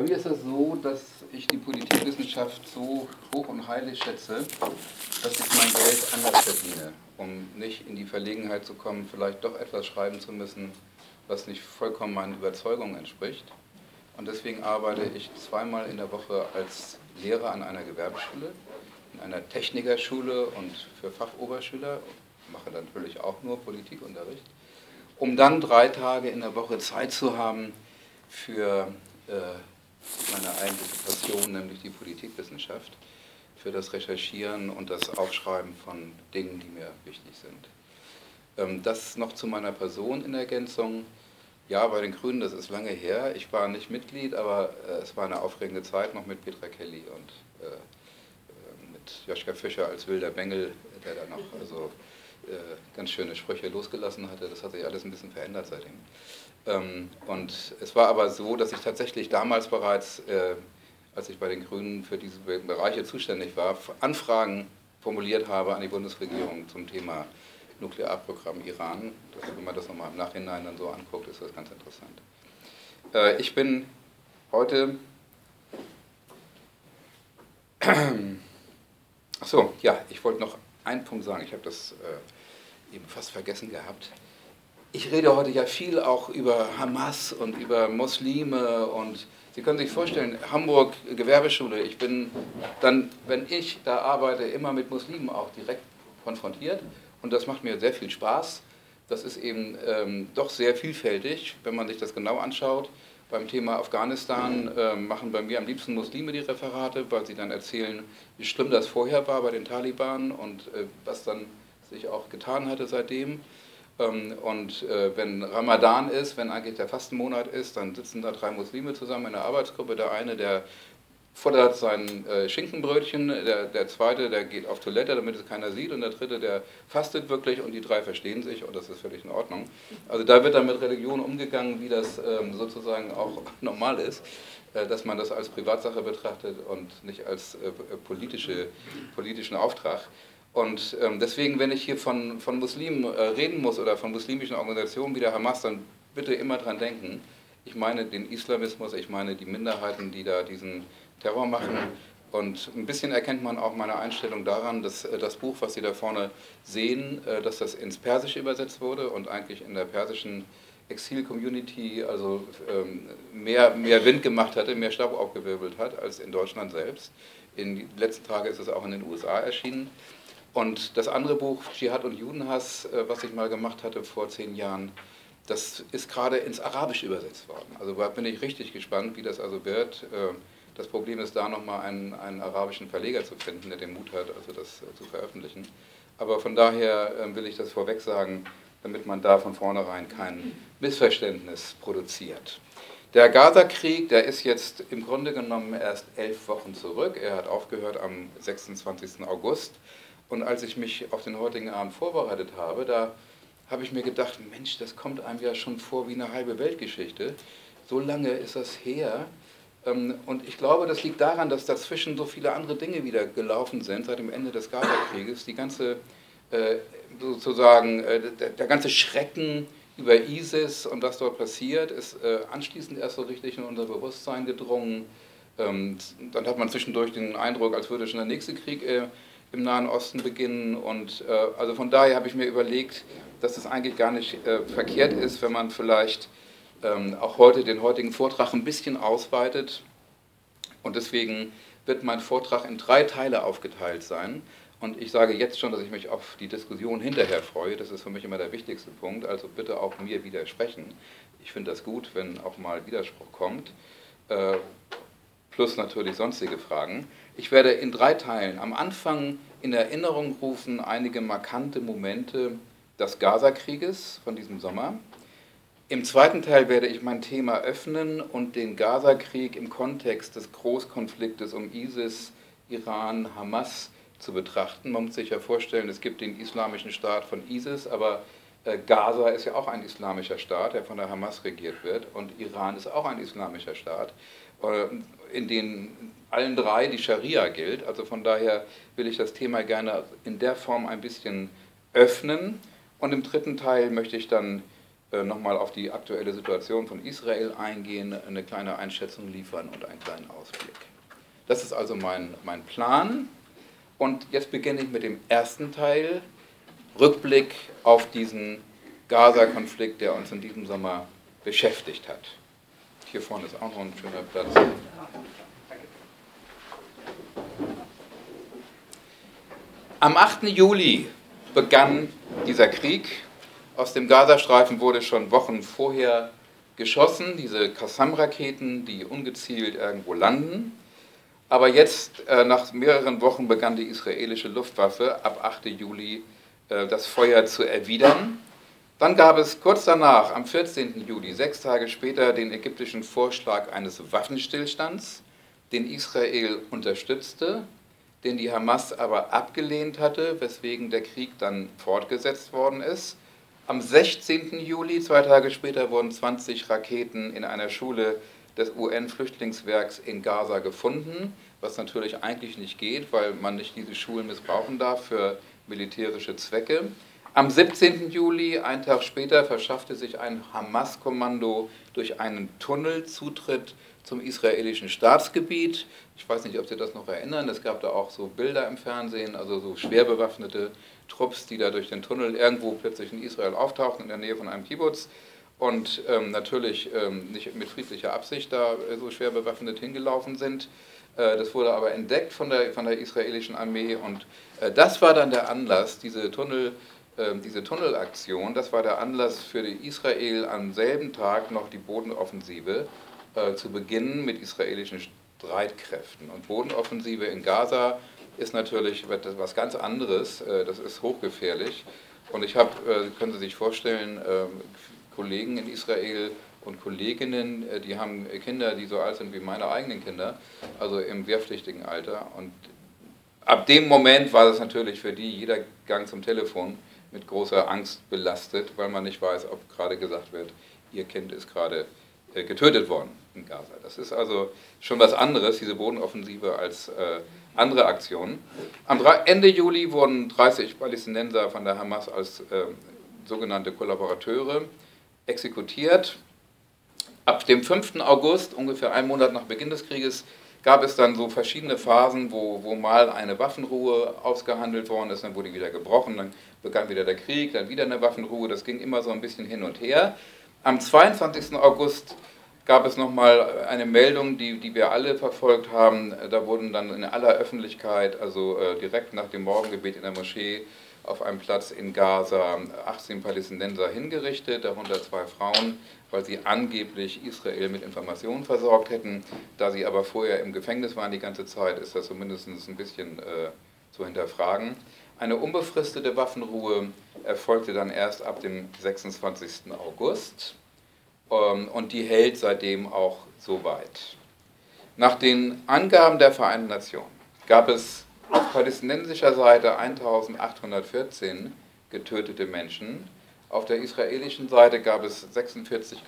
mir ist es so, dass ich die Politikwissenschaft so hoch und heilig schätze, dass ich mein Geld anders verdiene, um nicht in die Verlegenheit zu kommen, vielleicht doch etwas schreiben zu müssen, was nicht vollkommen meinen Überzeugungen entspricht. Und deswegen arbeite ich zweimal in der Woche als Lehrer an einer Gewerbeschule, in einer Technikerschule und für Fachoberschüler, mache dann natürlich auch nur Politikunterricht, um dann 3 Tage in der Woche Zeit zu haben für meine eigentliche Passion, nämlich die Politikwissenschaft, für das Recherchieren und das Aufschreiben von Dingen, die mir wichtig sind. Das noch zu meiner Person in Ergänzung. Ja, bei den Grünen, das ist lange her. Ich war nicht Mitglied, aber es war eine aufregende Zeit noch mit Petra Kelly und mit Joschka Fischer als wilder Bengel, der da noch ganz schöne Sprüche losgelassen hatte. Das hat sich alles ein bisschen verändert seitdem. Und es war aber so, dass ich tatsächlich damals bereits, als ich bei den Grünen für diese Bereiche zuständig war, Anfragen formuliert habe an die Bundesregierung zum Thema Nuklearprogramm Iran. Wenn man das nochmal im Nachhinein dann so anguckt, ist das ganz interessant. Ich bin heute... Achso, ja, ich wollte noch einen Punkt sagen. Ich habe das eben fast vergessen gehabt. Ich rede heute ja viel auch über Hamas und über Muslime und Sie können sich vorstellen, Hamburg Gewerbeschule, ich bin dann, wenn ich da arbeite, immer mit Muslimen auch direkt konfrontiert und das macht mir sehr viel Spaß. Das ist eben doch sehr vielfältig, wenn man sich das genau anschaut. Beim Thema Afghanistan machen bei mir am liebsten Muslime die Referate, weil sie dann erzählen, wie schlimm das vorher war bei den Taliban und was dann sich auch getan hatte seitdem. Und wenn Ramadan ist, wenn eigentlich der Fastenmonat ist, dann sitzen da 3 Muslime zusammen in einer Arbeitsgruppe. Der eine, der futtert sein Schinkenbrötchen, der zweite, der geht auf Toilette, damit es keiner sieht, und der dritte, der fastet wirklich und die 3 verstehen sich und das ist völlig in Ordnung. Also da wird dann mit Religion umgegangen, wie das sozusagen auch normal ist, dass man das als Privatsache betrachtet und nicht als politischen Auftrag. Und deswegen, wenn ich hier von Muslimen reden muss oder von muslimischen Organisationen wie der Hamas, dann bitte immer dran denken, ich meine den Islamismus, ich meine die Minderheiten, die da diesen Terror machen. Und ein bisschen erkennt man auch meine Einstellung daran, dass das Buch, was Sie da vorne sehen, dass das ins Persische übersetzt wurde und eigentlich in der persischen Exil-Community also mehr Wind gemacht hatte, mehr Staub aufgewirbelt hat als in Deutschland selbst. In den letzten Tagen ist es auch in den USA erschienen. Und das andere Buch, Dschihad und Judenhass, was ich mal gemacht hatte vor 10 Jahren, das ist gerade ins Arabische übersetzt worden. Also da bin ich richtig gespannt, wie das also wird. Das Problem ist da nochmal einen arabischen Verleger zu finden, der den Mut hat, also das zu veröffentlichen. Aber von daher will ich das vorweg sagen, damit man da von vornherein kein Missverständnis produziert. Der Gaza-Krieg, der ist jetzt im Grunde genommen erst 11 Wochen zurück. Er hat aufgehört am 26. August. Und als ich mich auf den heutigen Abend vorbereitet habe, da habe ich mir gedacht, Mensch, das kommt einem ja schon vor wie eine halbe Weltgeschichte. So lange ist das her. Und ich glaube, das liegt daran, dass dazwischen so viele andere Dinge wieder gelaufen sind seit dem Ende des Gaza-Krieges. Die ganze, sozusagen, der ganze Schrecken über ISIS und was dort passiert, ist anschließend erst so richtig in unser Bewusstsein gedrungen. Dann hat man zwischendurch den Eindruck, als würde schon der nächste Krieg im Nahen Osten beginnen. Und also von daher habe ich mir überlegt, dass es eigentlich gar nicht verkehrt ist, wenn man vielleicht auch heute den heutigen Vortrag ein bisschen ausweitet. Und deswegen wird mein Vortrag in 3 Teile aufgeteilt sein. Und ich sage jetzt schon, dass ich mich auf die Diskussion hinterher freue. Das ist für mich immer der wichtigste Punkt. Also bitte auch mir widersprechen. Ich finde das gut, wenn auch mal Widerspruch kommt. Plus natürlich sonstige Fragen. Ich werde in 3 Teilen am Anfang in Erinnerung rufen einige markante Momente des Gaza-Krieges von diesem Sommer. Im zweiten Teil werde ich mein Thema öffnen und den Gaza-Krieg im Kontext des Großkonfliktes um ISIS, Iran, Hamas zu betrachten. Man muss sich ja vorstellen, es gibt den islamischen Staat von ISIS, aber Gaza ist ja auch ein islamischer Staat, der von der Hamas regiert wird, und Iran ist auch ein islamischer Staat, in denen allen 3 die Scharia gilt. Also von daher will ich das Thema gerne in der Form ein bisschen öffnen. Und im dritten Teil möchte ich dann nochmal auf die aktuelle Situation von Israel eingehen, eine kleine Einschätzung liefern und einen kleinen Ausblick. Das ist also mein Plan. Und jetzt beginne ich mit dem ersten Teil, Rückblick auf diesen Gaza-Konflikt, der uns in diesem Sommer beschäftigt hat. Hier vorne ist auch noch ein schöner Platz. Am 8. Juli begann dieser Krieg. Aus dem Gazastreifen wurde schon Wochen vorher geschossen, diese Qassam-Raketen, die ungezielt irgendwo landen. Aber jetzt, nach mehreren Wochen, begann die israelische Luftwaffe ab 8. Juli das Feuer zu erwidern. Dann gab es kurz danach, am 14. Juli, 6 Tage später, den ägyptischen Vorschlag eines Waffenstillstands, den Israel unterstützte, den die Hamas aber abgelehnt hatte, weswegen der Krieg dann fortgesetzt worden ist. Am 16. Juli, 2 Tage später, wurden 20 Raketen in einer Schule des UN-Flüchtlingswerks in Gaza gefunden, was natürlich eigentlich nicht geht, weil man nicht diese Schulen missbrauchen darf für militärische Zwecke. Am 17. Juli, einen Tag später, verschaffte sich ein Hamas-Kommando durch einen Tunnel Zutritt zum israelischen Staatsgebiet. Ich weiß nicht, ob Sie das noch erinnern, es gab da auch so Bilder im Fernsehen, also so schwer bewaffnete Trupps, die da durch den Tunnel irgendwo plötzlich in Israel auftauchten, in der Nähe von einem Kibbutz und natürlich nicht mit friedlicher Absicht da so schwer bewaffnet hingelaufen sind. Das wurde aber entdeckt von der israelischen Armee und das war dann der Anlass, diese Tunnelaktion, das war der Anlass für Israel am selben Tag noch die Bodenoffensive zu beginnen mit israelischen Streitkräften. Und Bodenoffensive in Gaza ist natürlich was ganz anderes, das ist hochgefährlich. Und ich habe, können Sie sich vorstellen, Kollegen in Israel und Kolleginnen, die haben Kinder, die so alt sind wie meine eigenen Kinder, also im wehrpflichtigen Alter. Und ab dem Moment war das natürlich für die jeder Gang zum Telefon mit großer Angst belastet, weil man nicht weiß, ob gerade gesagt wird, ihr Kind ist gerade getötet worden in Gaza. Das ist also schon was anderes, diese Bodenoffensive, als andere Aktionen. Am Ende Juli wurden 30 Palästinenser von der Hamas als sogenannte Kollaborateure exekutiert. Ab dem 5. August, ungefähr einen Monat nach Beginn des Krieges, gab es dann so verschiedene Phasen, wo mal eine Waffenruhe ausgehandelt worden ist, dann wurde die wieder gebrochen, dann begann wieder der Krieg, dann wieder eine Waffenruhe, das ging immer so ein bisschen hin und her. Am 22. August gab es nochmal eine Meldung, die wir alle verfolgt haben, da wurden dann in aller Öffentlichkeit, also direkt nach dem Morgengebet in der Moschee, auf einem Platz in Gaza 18 Palästinenser hingerichtet, darunter 2 Frauen, weil sie angeblich Israel mit Informationen versorgt hätten. Da sie aber vorher im Gefängnis waren die ganze Zeit, ist das zumindest ein bisschen zu hinterfragen. Eine unbefristete Waffenruhe erfolgte dann erst ab dem 26. August und die hält seitdem auch so weit. Nach den Angaben der Vereinten Nationen gab es auf palästinensischer Seite 1814 getötete Menschen. Auf der israelischen Seite gab es 64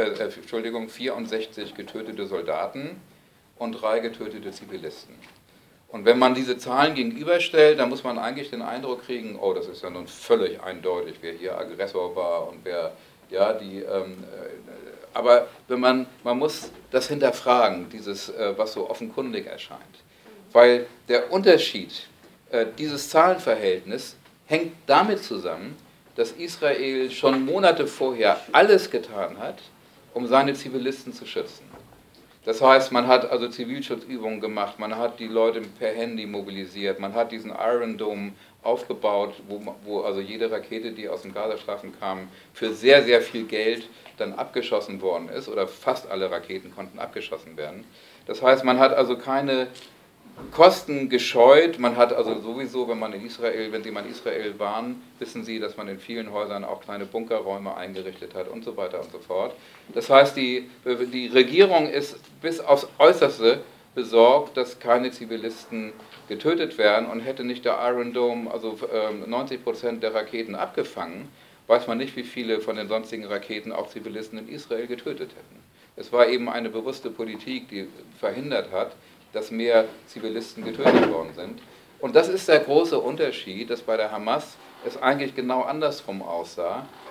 getötete Soldaten und 3 getötete Zivilisten. Und wenn man diese Zahlen gegenüberstellt, dann muss man eigentlich den Eindruck kriegen, oh, das ist ja nun völlig eindeutig, wer hier Aggressor war und wer, ja, aber man muss das hinterfragen, was so offenkundig erscheint. Weil der Unterschied, dieses Zahlenverhältnis, hängt damit zusammen, dass Israel schon Monate vorher alles getan hat, um seine Zivilisten zu schützen. Das heißt, man hat also Zivilschutzübungen gemacht, man hat die Leute per Handy mobilisiert, man hat diesen Iron Dome aufgebaut, wo also jede Rakete, die aus dem Gazastreifen kam, für sehr, sehr viel Geld dann abgeschossen worden ist, oder fast alle Raketen konnten abgeschossen werden. Das heißt, man hat also keine Kosten gescheut, man hat also sowieso, wenn Sie mal in Israel waren, wissen Sie, dass man in vielen Häusern auch kleine Bunkerräume eingerichtet hat und so weiter und so fort. Das heißt, die Regierung ist bis aufs Äußerste besorgt, dass keine Zivilisten getötet werden, und hätte nicht der Iron Dome also 90% der Raketen abgefangen, weiß man nicht, wie viele von den sonstigen Raketen auch Zivilisten in Israel getötet hätten. Es war eben eine bewusste Politik, die verhindert hat, dass mehr Zivilisten getötet worden sind. Und das ist der große Unterschied, dass bei der Hamas es eigentlich genau andersrum aussah.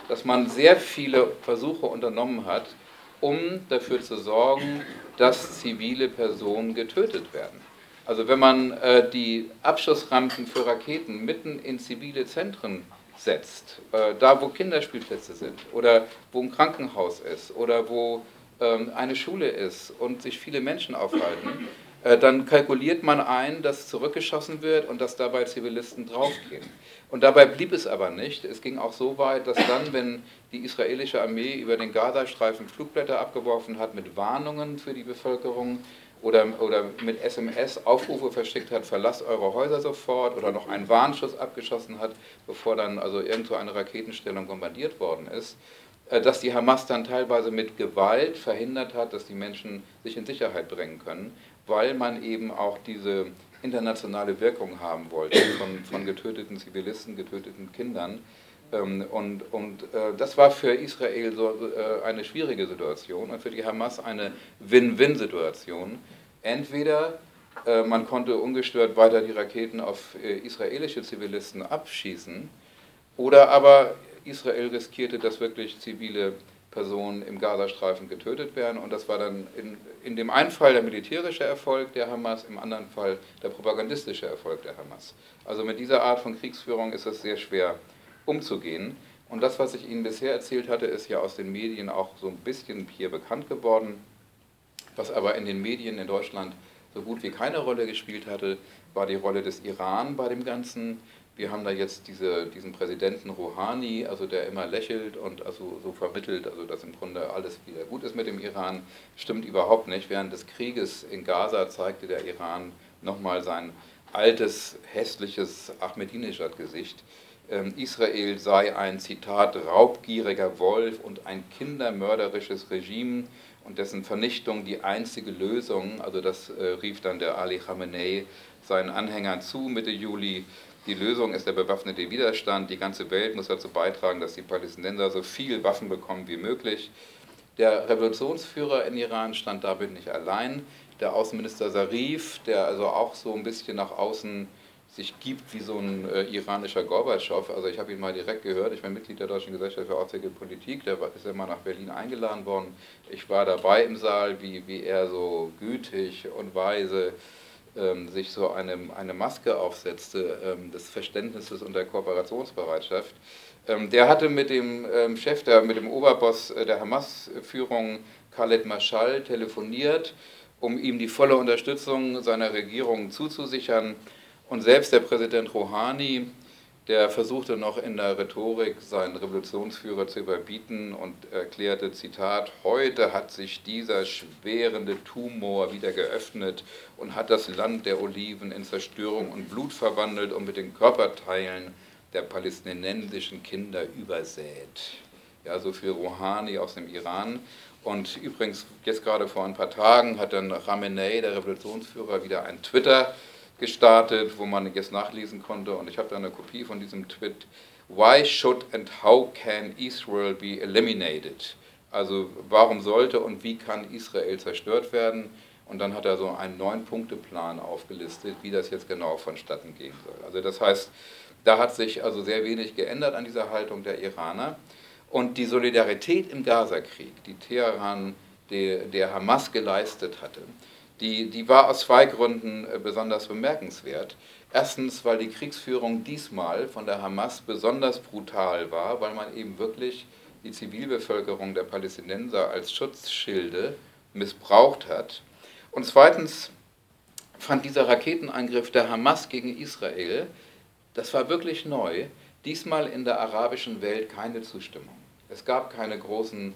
dass man sehr viele Versuche unternommen hat, um dafür zu sorgen, dass zivile Personen getötet werden. Also wenn man die Abschussrampen für Raketen mitten in zivile Zentren setzt, da wo Kinderspielplätze sind oder wo ein Krankenhaus ist oder wo eine Schule ist und sich viele Menschen aufhalten, dann kalkuliert man ein, dass zurückgeschossen wird und dass dabei Zivilisten draufgehen. Und dabei blieb es aber nicht. Es ging auch so weit, dass dann, wenn die israelische Armee über den Gazastreifen Flugblätter abgeworfen hat mit Warnungen für die Bevölkerung oder mit SMS Aufrufe verschickt hat, verlasst eure Häuser sofort, oder noch einen Warnschuss abgeschossen hat, bevor dann also irgendwo eine Raketenstellung bombardiert worden ist, dass die Hamas dann teilweise mit Gewalt verhindert hat, dass die Menschen sich in Sicherheit bringen können, weil man eben auch diese internationale Wirkung haben wollte von getöteten Zivilisten, getöteten Kindern. Das war für Israel so eine schwierige Situation und für die Hamas eine Win-Win-Situation. Entweder man konnte ungestört weiter die Raketen auf israelische Zivilisten abschießen, oder aber Israel riskierte, dass wirklich zivile Personen im Gazastreifen getötet werden. Und das war dann in dem einen Fall der militärische Erfolg der Hamas, im anderen Fall der propagandistische Erfolg der Hamas. Also mit dieser Art von Kriegsführung ist es sehr schwer umzugehen. Und das, was ich Ihnen bisher erzählt hatte, ist ja aus den Medien auch so ein bisschen hier bekannt geworden. Was aber in den Medien in Deutschland so gut wie keine Rolle gespielt hatte, war die Rolle des Iran bei dem Ganzen. Wir haben da jetzt diesen Präsidenten Rouhani, also der immer lächelt und also so vermittelt, also dass im Grunde alles wieder gut ist mit dem Iran. Stimmt überhaupt nicht. Während des Krieges in Gaza zeigte der Iran nochmal sein altes, hässliches Ahmadinejad-Gesicht. Israel sei ein, Zitat, raubgieriger Wolf und ein kindermörderisches Regime und dessen Vernichtung die einzige Lösung, also das rief dann der Ali Khamenei seinen Anhängern zu Mitte Juli. Die Lösung ist der bewaffnete Widerstand. Die ganze Welt muss dazu beitragen, dass die Palästinenser so viel Waffen bekommen wie möglich. Der Revolutionsführer in Iran stand damit nicht allein. Der Außenminister Zarif, der also auch so ein bisschen nach außen sich gibt wie so ein iranischer Gorbatschow. Also ich habe ihn mal direkt gehört. Ich bin Mitglied der Deutschen Gesellschaft für Auswärtige Politik. Der ist ja mal nach Berlin eingeladen worden. Ich war dabei im Saal, wie er so gütig und weise sich so eine Maske aufsetzte, des Verständnisses und der Kooperationsbereitschaft. Der hatte mit dem Chef, mit dem Oberboss der Hamas-Führung, Khaled Mashal, telefoniert, um ihm die volle Unterstützung seiner Regierung zuzusichern. Und selbst der Präsident Rouhani, der versuchte noch in der Rhetorik seinen Revolutionsführer zu überbieten und erklärte, Zitat, heute hat sich dieser schwerende Tumor wieder geöffnet und hat das Land der Oliven in Zerstörung und Blut verwandelt und mit den Körperteilen der palästinensischen Kinder übersät. Ja, so viel Rouhani aus dem Iran. Und übrigens, jetzt gerade vor ein paar Tagen hat dann Khamenei, der Revolutionsführer, wieder ein Twitter gestartet, wo man jetzt nachlesen konnte, und ich habe da eine Kopie von diesem Tweet: Why should and how can Israel be eliminated? Also warum sollte und wie kann Israel zerstört werden? Und dann hat er so einen 9-Punkte-Plan aufgelistet, wie das jetzt genau vonstatten gehen soll. Also das heißt, da hat sich also sehr wenig geändert an dieser Haltung der Iraner. Und die Solidarität im Gazakrieg, die Teheran der Hamas geleistet hatte, die war aus zwei Gründen besonders bemerkenswert. Erstens, weil die Kriegsführung diesmal von der Hamas besonders brutal war, weil man eben wirklich die Zivilbevölkerung der Palästinenser als Schutzschilde missbraucht hat. Und zweitens fand dieser Raketenangriff der Hamas gegen Israel, das war wirklich neu, diesmal in der arabischen Welt keine Zustimmung. Es gab keine großen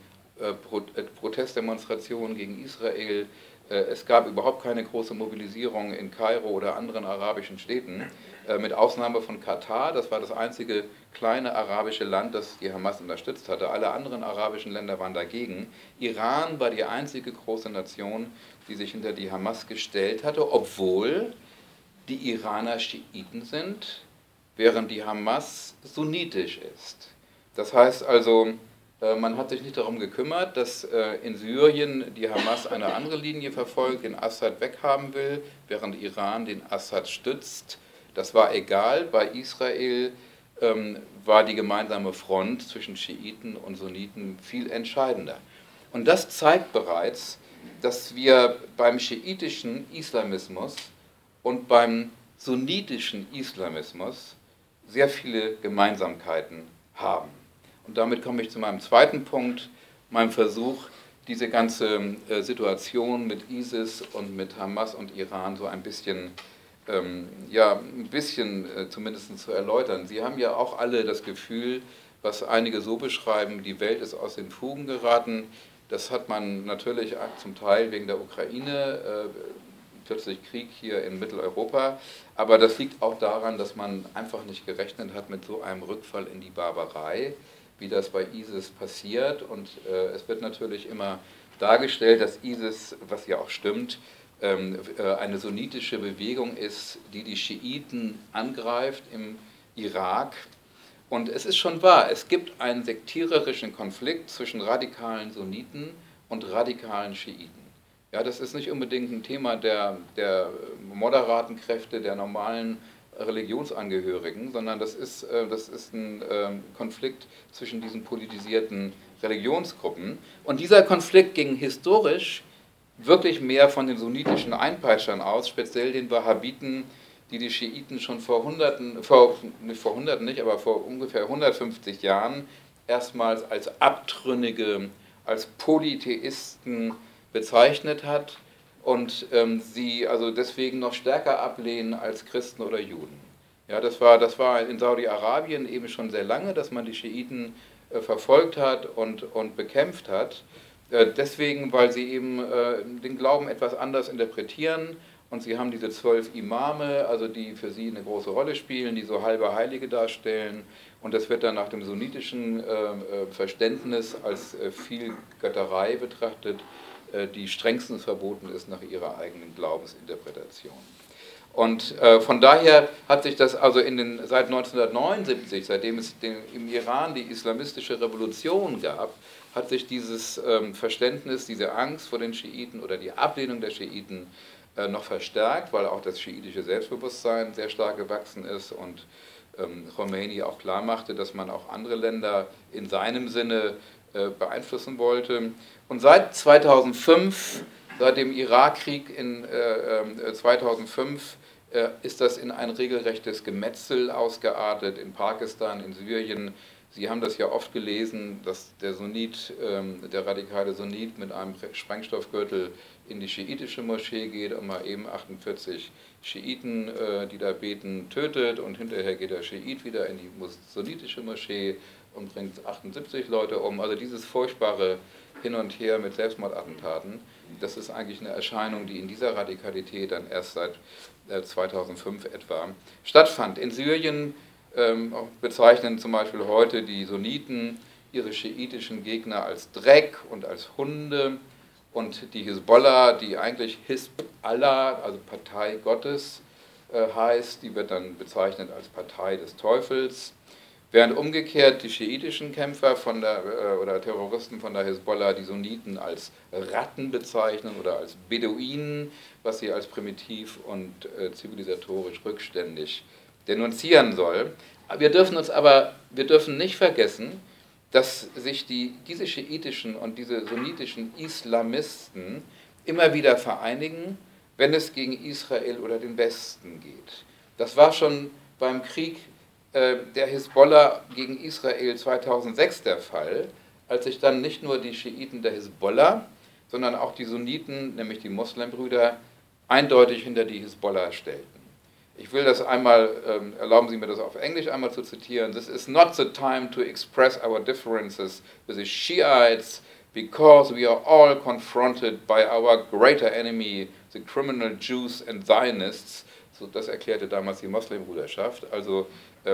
Protestdemonstrationen gegen Israel. Es gab überhaupt keine große Mobilisierung in Kairo oder anderen arabischen Städten, mit Ausnahme von Katar. Das war das einzige kleine arabische Land, das die Hamas unterstützt hatte. Alle anderen arabischen Länder waren dagegen. Iran war die einzige große Nation, die sich hinter die Hamas gestellt hatte, obwohl die Iraner Schiiten sind, während die Hamas sunnitisch ist. Das heißt also, man hat sich nicht darum gekümmert, dass in Syrien die Hamas eine andere Linie verfolgt, den Assad weghaben will, während Iran den Assad stützt. Das war egal. Bei Israel war die gemeinsame Front zwischen Schiiten und Sunniten viel entscheidender. Und das zeigt bereits, dass wir beim schiitischen Islamismus und beim sunnitischen Islamismus sehr viele Gemeinsamkeiten haben. Und damit komme ich zu meinem zweiten Punkt, meinem Versuch, diese ganze Situation mit ISIS und mit Hamas und Iran so ein bisschen, zumindest zu erläutern. Sie haben ja auch alle das Gefühl, was einige so beschreiben, die Welt ist aus den Fugen geraten. Das hat man natürlich zum Teil wegen der Ukraine, plötzlich Krieg hier in Mitteleuropa, aber das liegt auch daran, dass man einfach nicht gerechnet hat mit so einem Rückfall in die Barbarei, wie das bei ISIS passiert. Und es wird natürlich immer dargestellt, dass ISIS, was ja auch stimmt, eine sunnitische Bewegung ist, die die Schiiten angreift im Irak. Und es ist schon wahr, es gibt einen sektiererischen Konflikt zwischen radikalen Sunniten und radikalen Schiiten. Ja, das ist nicht unbedingt ein Thema der moderaten Kräfte, der normalen Religionsangehörigen, sondern das ist ein Konflikt zwischen diesen politisierten Religionsgruppen. Und dieser Konflikt ging historisch wirklich mehr von den sunnitischen Einpeitschern aus, speziell den Wahhabiten, die Schiiten schon vor ungefähr 150 Jahren erstmals als Abtrünnige, als Polytheisten bezeichnet hat und sie also deswegen noch stärker ablehnen als Christen oder Juden. Ja, das war in Saudi-Arabien eben schon sehr lange, dass man die Schiiten verfolgt hat und bekämpft hat. Deswegen, weil sie eben den Glauben etwas anders interpretieren und sie haben diese 12 Imame, also die für sie eine große Rolle spielen, die so halbe Heilige darstellen und das wird dann nach dem sunnitischen Verständnis als viel Götterei betrachtet, die strengstens verboten ist nach ihrer eigenen Glaubensinterpretation. Und von daher hat sich das also seit 1979, seitdem es im Iran die islamistische Revolution gab, hat sich dieses Verständnis, diese Angst vor den Schiiten oder die Ablehnung der Schiiten noch verstärkt, weil auch das schiitische Selbstbewusstsein sehr stark gewachsen ist und Khomeini auch klar machte, dass man auch andere Länder in seinem Sinne beeinflussen wollte. Und seit 2005, seit dem Irakkrieg in 2005, ist das in ein regelrechtes Gemetzel ausgeartet in Pakistan, in Syrien. Sie haben das ja oft gelesen, dass der radikale Sunnit mit einem Sprengstoffgürtel in die schiitische Moschee geht und mal eben 48 Schiiten, die da beten, tötet und hinterher geht der Schiit wieder in die sunnitische Moschee und bringt 78 Leute um. Also dieses furchtbare Hin und Her mit Selbstmordattentaten, das ist eigentlich eine Erscheinung, die in dieser Radikalität dann erst seit 2005 etwa stattfand. In Syrien bezeichnen zum Beispiel heute die Sunniten ihre schiitischen Gegner als Dreck und als Hunde und die Hisbollah, die eigentlich Hisb Allah, also Partei Gottes heißt, die wird dann bezeichnet als Partei des Teufels. Während umgekehrt die schiitischen Kämpfer oder Terroristen von der Hisbollah die Sunniten als Ratten bezeichnen oder als Beduinen, was sie als primitiv und zivilisatorisch rückständig denunzieren soll. Wir dürfen nicht vergessen, dass sich diese schiitischen und diese sunnitischen Islamisten immer wieder vereinigen, wenn es gegen Israel oder den Westen geht. Das war schon beim Krieg der Hisbollah gegen Israel 2006 der Fall, als sich dann nicht nur die Schiiten der Hisbollah, sondern auch die Sunniten, nämlich die Moslembrüder, eindeutig hinter die Hisbollah stellten. Ich will das einmal, erlauben Sie mir das auf Englisch einmal zu zitieren. This is not the time to express our differences with the Shiites because we are all confronted by our greater enemy, the criminal Jews and Zionists. So, das erklärte damals die Moslembruderschaft. Also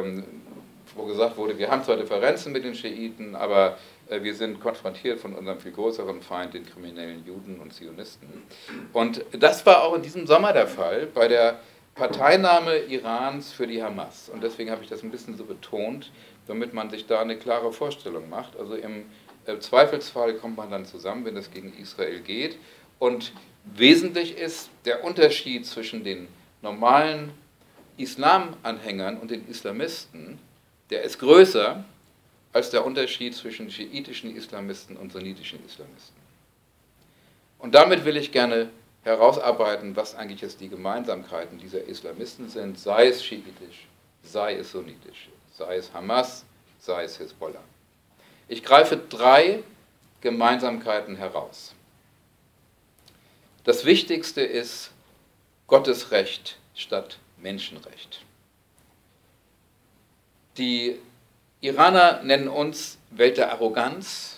wo gesagt wurde, wir haben zwar Differenzen mit den Schiiten, aber wir sind konfrontiert von unserem viel größeren Feind, den kriminellen Juden und Zionisten. Und das war auch in diesem Sommer der Fall bei der Parteinahme Irans für die Hamas. Und deswegen habe ich das ein bisschen so betont, damit man sich da eine klare Vorstellung macht. Also im Zweifelsfall kommt man dann zusammen, wenn es gegen Israel geht. Und wesentlich ist der Unterschied zwischen den normalen Islamanhängern und den Islamisten, der ist größer als der Unterschied zwischen schiitischen Islamisten und sunnitischen Islamisten. Und damit will ich gerne herausarbeiten, was eigentlich jetzt die Gemeinsamkeiten dieser Islamisten sind, sei es schiitisch, sei es sunnitisch, sei es Hamas, sei es Hisbollah. Ich greife 3 Gemeinsamkeiten heraus. Das Wichtigste ist Gottesrecht statt Menschenrecht. Die Iraner nennen uns Welt der Arroganz.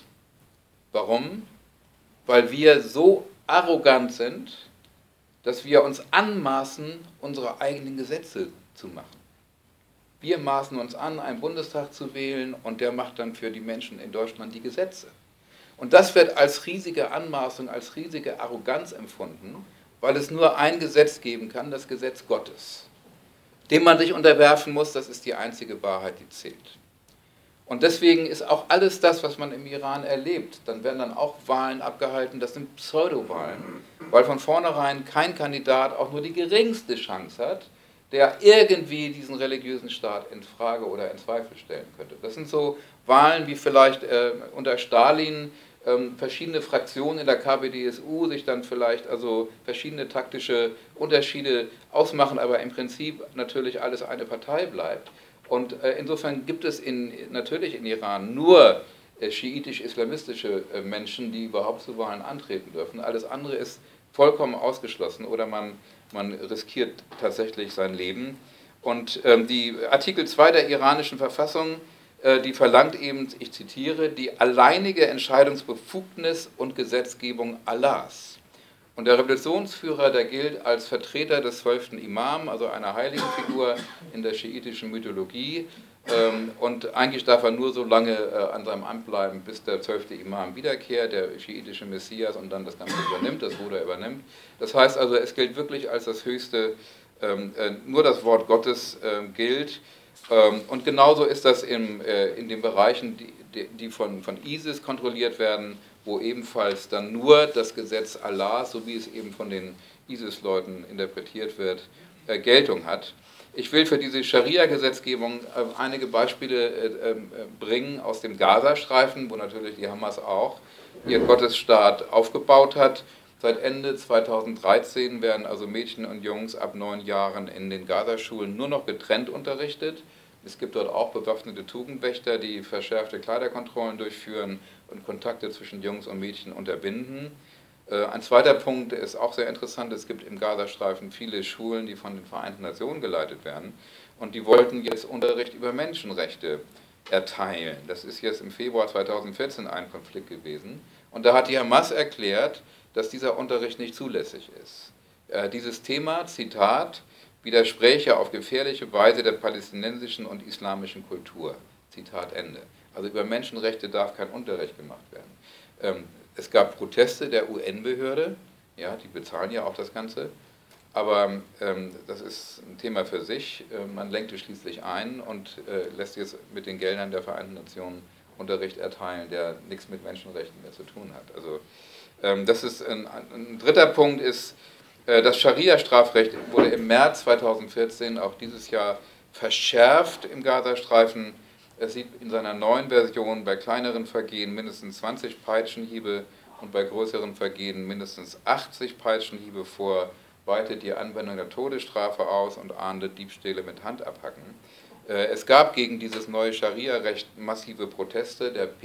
Warum? Weil wir so arrogant sind, dass wir uns anmaßen, unsere eigenen Gesetze zu machen. Wir maßen uns an, einen Bundestag zu wählen und der macht dann für die Menschen in Deutschland die Gesetze. Und das wird als riesige Anmaßung, als riesige Arroganz empfunden, weil es nur ein Gesetz geben kann, das Gesetz Gottes, dem man sich unterwerfen muss, das ist die einzige Wahrheit, die zählt. Und deswegen ist auch alles das, was man im Iran erlebt, dann werden dann auch Wahlen abgehalten, das sind Pseudowahlen, weil von vornherein kein Kandidat auch nur die geringste Chance hat, der irgendwie diesen religiösen Staat in Frage oder in Zweifel stellen könnte. Das sind so Wahlen, wie vielleicht unter Stalin verschiedene Fraktionen in der KPdSU sich dann vielleicht also verschiedene taktische Unterschiede ausmachen, aber im Prinzip natürlich alles eine Partei bleibt. Und insofern gibt es natürlich in Iran nur schiitisch-islamistische Menschen, die überhaupt zu Wahlen antreten dürfen. Alles andere ist vollkommen ausgeschlossen oder man riskiert tatsächlich sein Leben. Und die Artikel 2 der iranischen Verfassung, die verlangt eben, ich zitiere, die alleinige Entscheidungsbefugnis und Gesetzgebung Allahs. Und der Revolutionsführer, der gilt als Vertreter des 12. Imam, also einer heiligen Figur in der schiitischen Mythologie. Und eigentlich darf er nur so lange an seinem Amt bleiben, bis der 12. Imam wiederkehrt, der schiitische Messias, und dann das Ganze übernimmt, das Ruder übernimmt. Das heißt also, es gilt wirklich als das höchste, nur das Wort Gottes gilt. Und genauso ist das in den Bereichen, die von ISIS kontrolliert werden, wo ebenfalls dann nur das Gesetz Allah, so wie es eben von den ISIS-Leuten interpretiert wird, Geltung hat. Ich will für diese Scharia-Gesetzgebung einige Beispiele bringen aus dem Gazastreifen, wo natürlich die Hamas auch ihren Gottesstaat aufgebaut hat. Seit Ende 2013 werden also Mädchen und Jungs ab 9 Jahren in den Gazaschulen nur noch getrennt unterrichtet. Es gibt dort auch bewaffnete Tugendwächter, die verschärfte Kleiderkontrollen durchführen und Kontakte zwischen Jungs und Mädchen unterbinden. Ein zweiter Punkt ist auch sehr interessant, es gibt im Gazastreifen viele Schulen, die von den Vereinten Nationen geleitet werden und die wollten jetzt Unterricht über Menschenrechte erteilen. Das ist jetzt im Februar 2014 ein Konflikt gewesen und da hat die Hamas erklärt, dass dieser Unterricht nicht zulässig ist. Dieses Thema, Zitat, widerspräche auf gefährliche Weise der palästinensischen und islamischen Kultur. Zitat Ende. Also über Menschenrechte darf kein Unterricht gemacht werden. Es gab Proteste der UN-Behörde, ja, die bezahlen ja auch das Ganze, aber das ist ein Thema für sich. Man lenkte schließlich ein und lässt jetzt mit den Geldern der Vereinten Nationen Unterricht erteilen, der nichts mit Menschenrechten mehr zu tun hat. Also das ist ein dritter Punkt ist, das Scharia-Strafrecht wurde im März 2014, auch dieses Jahr, verschärft im Gazastreifen. Es sieht in seiner neuen Version bei kleineren Vergehen mindestens 20 Peitschenhiebe und bei größeren Vergehen mindestens 80 Peitschenhiebe vor, weitet die Anwendung der Todesstrafe aus und ahndet Diebstähle mit Handabhacken. Es gab gegen dieses neue Scharia-Recht massive Proteste der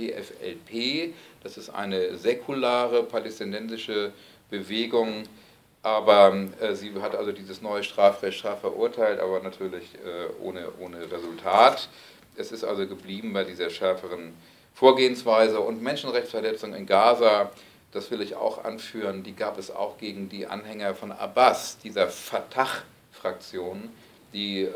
PFLP, das ist eine säkulare palästinensische Bewegung, aber sie hat also dieses neue Strafrecht scharf verurteilt, aber natürlich ohne Resultat. Es ist also geblieben bei dieser schärferen Vorgehensweise und Menschenrechtsverletzungen in Gaza, das will ich auch anführen, die gab es auch gegen die Anhänger von Abbas, dieser Fatah-Fraktion, die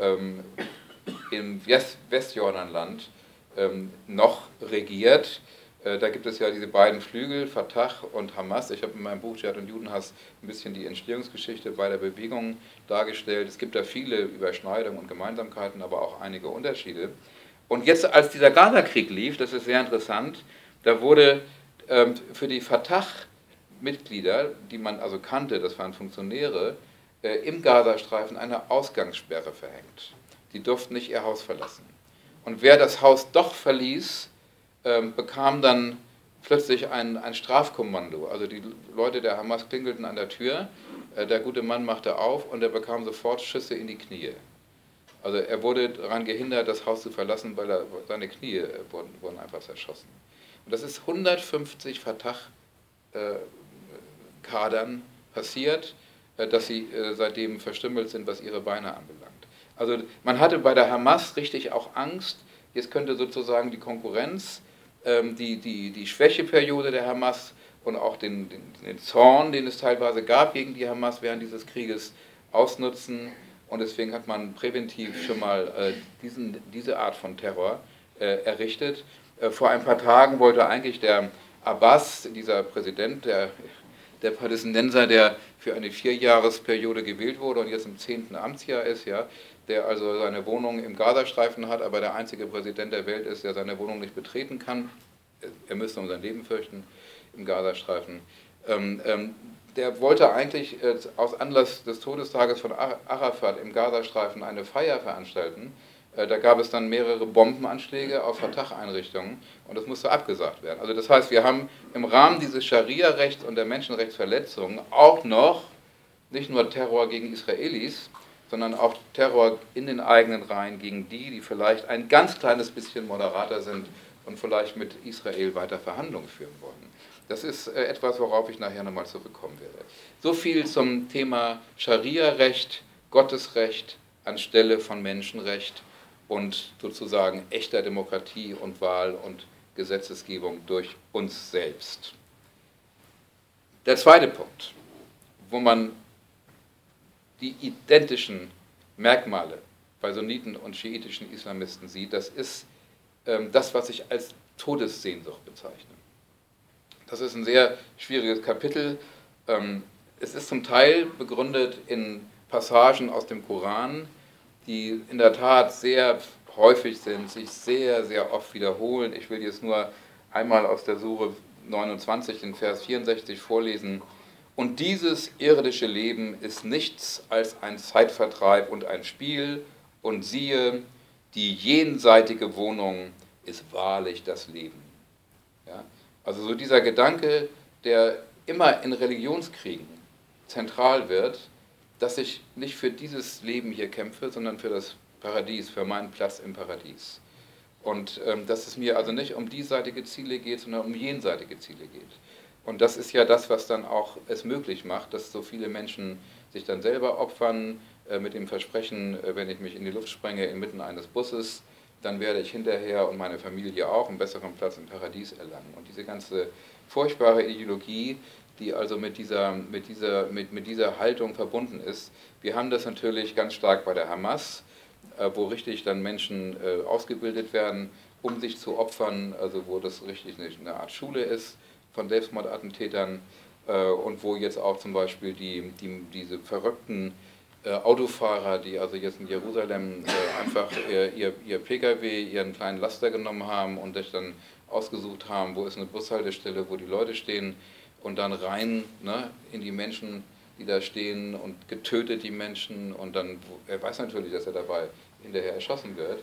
im Westjordanland noch regiert. Da gibt es ja diese beiden Flügel, Fatah und Hamas. Ich habe in meinem Buch Dschihad und Judenhass ein bisschen die Entstehungsgeschichte beider Bewegungen dargestellt. Es gibt da viele Überschneidungen und Gemeinsamkeiten, aber auch einige Unterschiede. Und jetzt, als dieser Gaza-Krieg lief, das ist sehr interessant, da wurde für die Fatah-Mitglieder, die man also kannte, das waren Funktionäre, im Gazastreifen eine Ausgangssperre verhängt. Die durften nicht ihr Haus verlassen. Und wer das Haus doch verließ, bekam dann plötzlich ein Strafkommando. Also die Leute der Hamas klingelten an der Tür, der gute Mann machte auf und er bekam sofort Schüsse in die Knie. Also er wurde daran gehindert, das Haus zu verlassen, weil seine Knie wurden einfach zerschossen. Und das ist 150 Fatah-Kadern passiert, dass sie seitdem verstümmelt sind, was ihre Beine anbelangt. Also man hatte bei der Hamas richtig auch Angst, jetzt könnte sozusagen die Konkurrenz, die Schwächeperiode der Hamas und auch den Zorn, den es teilweise gab gegen die Hamas während dieses Krieges, ausnutzen. Und deswegen hat man präventiv schon mal diese Art von Terror errichtet. Vor ein paar Tagen wollte eigentlich der Abbas, dieser Präsident der Palästinenser, der für eine 4-Jahresperiode gewählt wurde und jetzt im 10. Amtsjahr ist, ja, der also seine Wohnung im Gazastreifen hat, aber der einzige Präsident der Welt ist, der seine Wohnung nicht betreten kann. Er müsste um sein Leben fürchten im Gazastreifen. Der wollte eigentlich aus Anlass des Todestages von Arafat im Gazastreifen eine Feier veranstalten. Da gab es dann mehrere Bombenanschläge auf Fatah-Einrichtungen und das musste abgesagt werden. Also das heißt, wir haben im Rahmen dieses Scharia-Rechts und der Menschenrechtsverletzungen auch noch nicht nur Terror gegen Israelis, sondern auch Terror in den eigenen Reihen gegen die vielleicht ein ganz kleines bisschen moderater sind und vielleicht mit Israel weiter Verhandlungen führen wollen. Das ist etwas, worauf ich nachher nochmal zurückkommen werde. So viel zum Thema Scharia-Recht, Gottesrecht anstelle von Menschenrecht und sozusagen echter Demokratie und Wahl und Gesetzesgebung durch uns selbst. Der zweite Punkt, wo man die identischen Merkmale bei Sunniten und schiitischen Islamisten sieht, das ist das, was ich als Todessehnsucht bezeichne. Das ist ein sehr schwieriges Kapitel. Es ist zum Teil begründet in Passagen aus dem Koran, die in der Tat sehr häufig sind, sich sehr, sehr oft wiederholen. Ich will jetzt nur einmal aus der Sure 29, den Vers 64 vorlesen. Und dieses irdische Leben ist nichts als ein Zeitvertreib und ein Spiel. Und siehe, die jenseitige Wohnung ist wahrlich das Leben. Ja? Also so dieser Gedanke, der immer in Religionskriegen zentral wird, dass ich nicht für dieses Leben hier kämpfe, sondern für das Paradies, für meinen Platz im Paradies. Und dass es mir also nicht um diesseitige Ziele geht, sondern um jenseitige Ziele geht. Und das ist ja das, was dann auch es möglich macht, dass so viele Menschen sich dann selber opfern, mit dem Versprechen, wenn ich mich in die Luft sprenge inmitten eines Busses, dann werde ich hinterher und meine Familie auch einen besseren Platz im Paradies erlangen. Und diese ganze furchtbare Ideologie, die also mit dieser Haltung verbunden ist, wir haben das natürlich ganz stark bei der Hamas, wo richtig dann Menschen ausgebildet werden, um sich zu opfern, also wo das richtig eine Art Schule ist von Selbstmordattentätern und wo jetzt auch zum Beispiel diese verrückten Autofahrer, die also jetzt in Jerusalem einfach ihr Pkw, ihren kleinen Laster genommen haben und sich dann ausgesucht haben, wo ist eine Bushaltestelle, wo die Leute stehen und dann rein, ne, in die Menschen, die da stehen und getötet die Menschen und dann, er weiß natürlich, dass er dabei hinterher erschossen wird.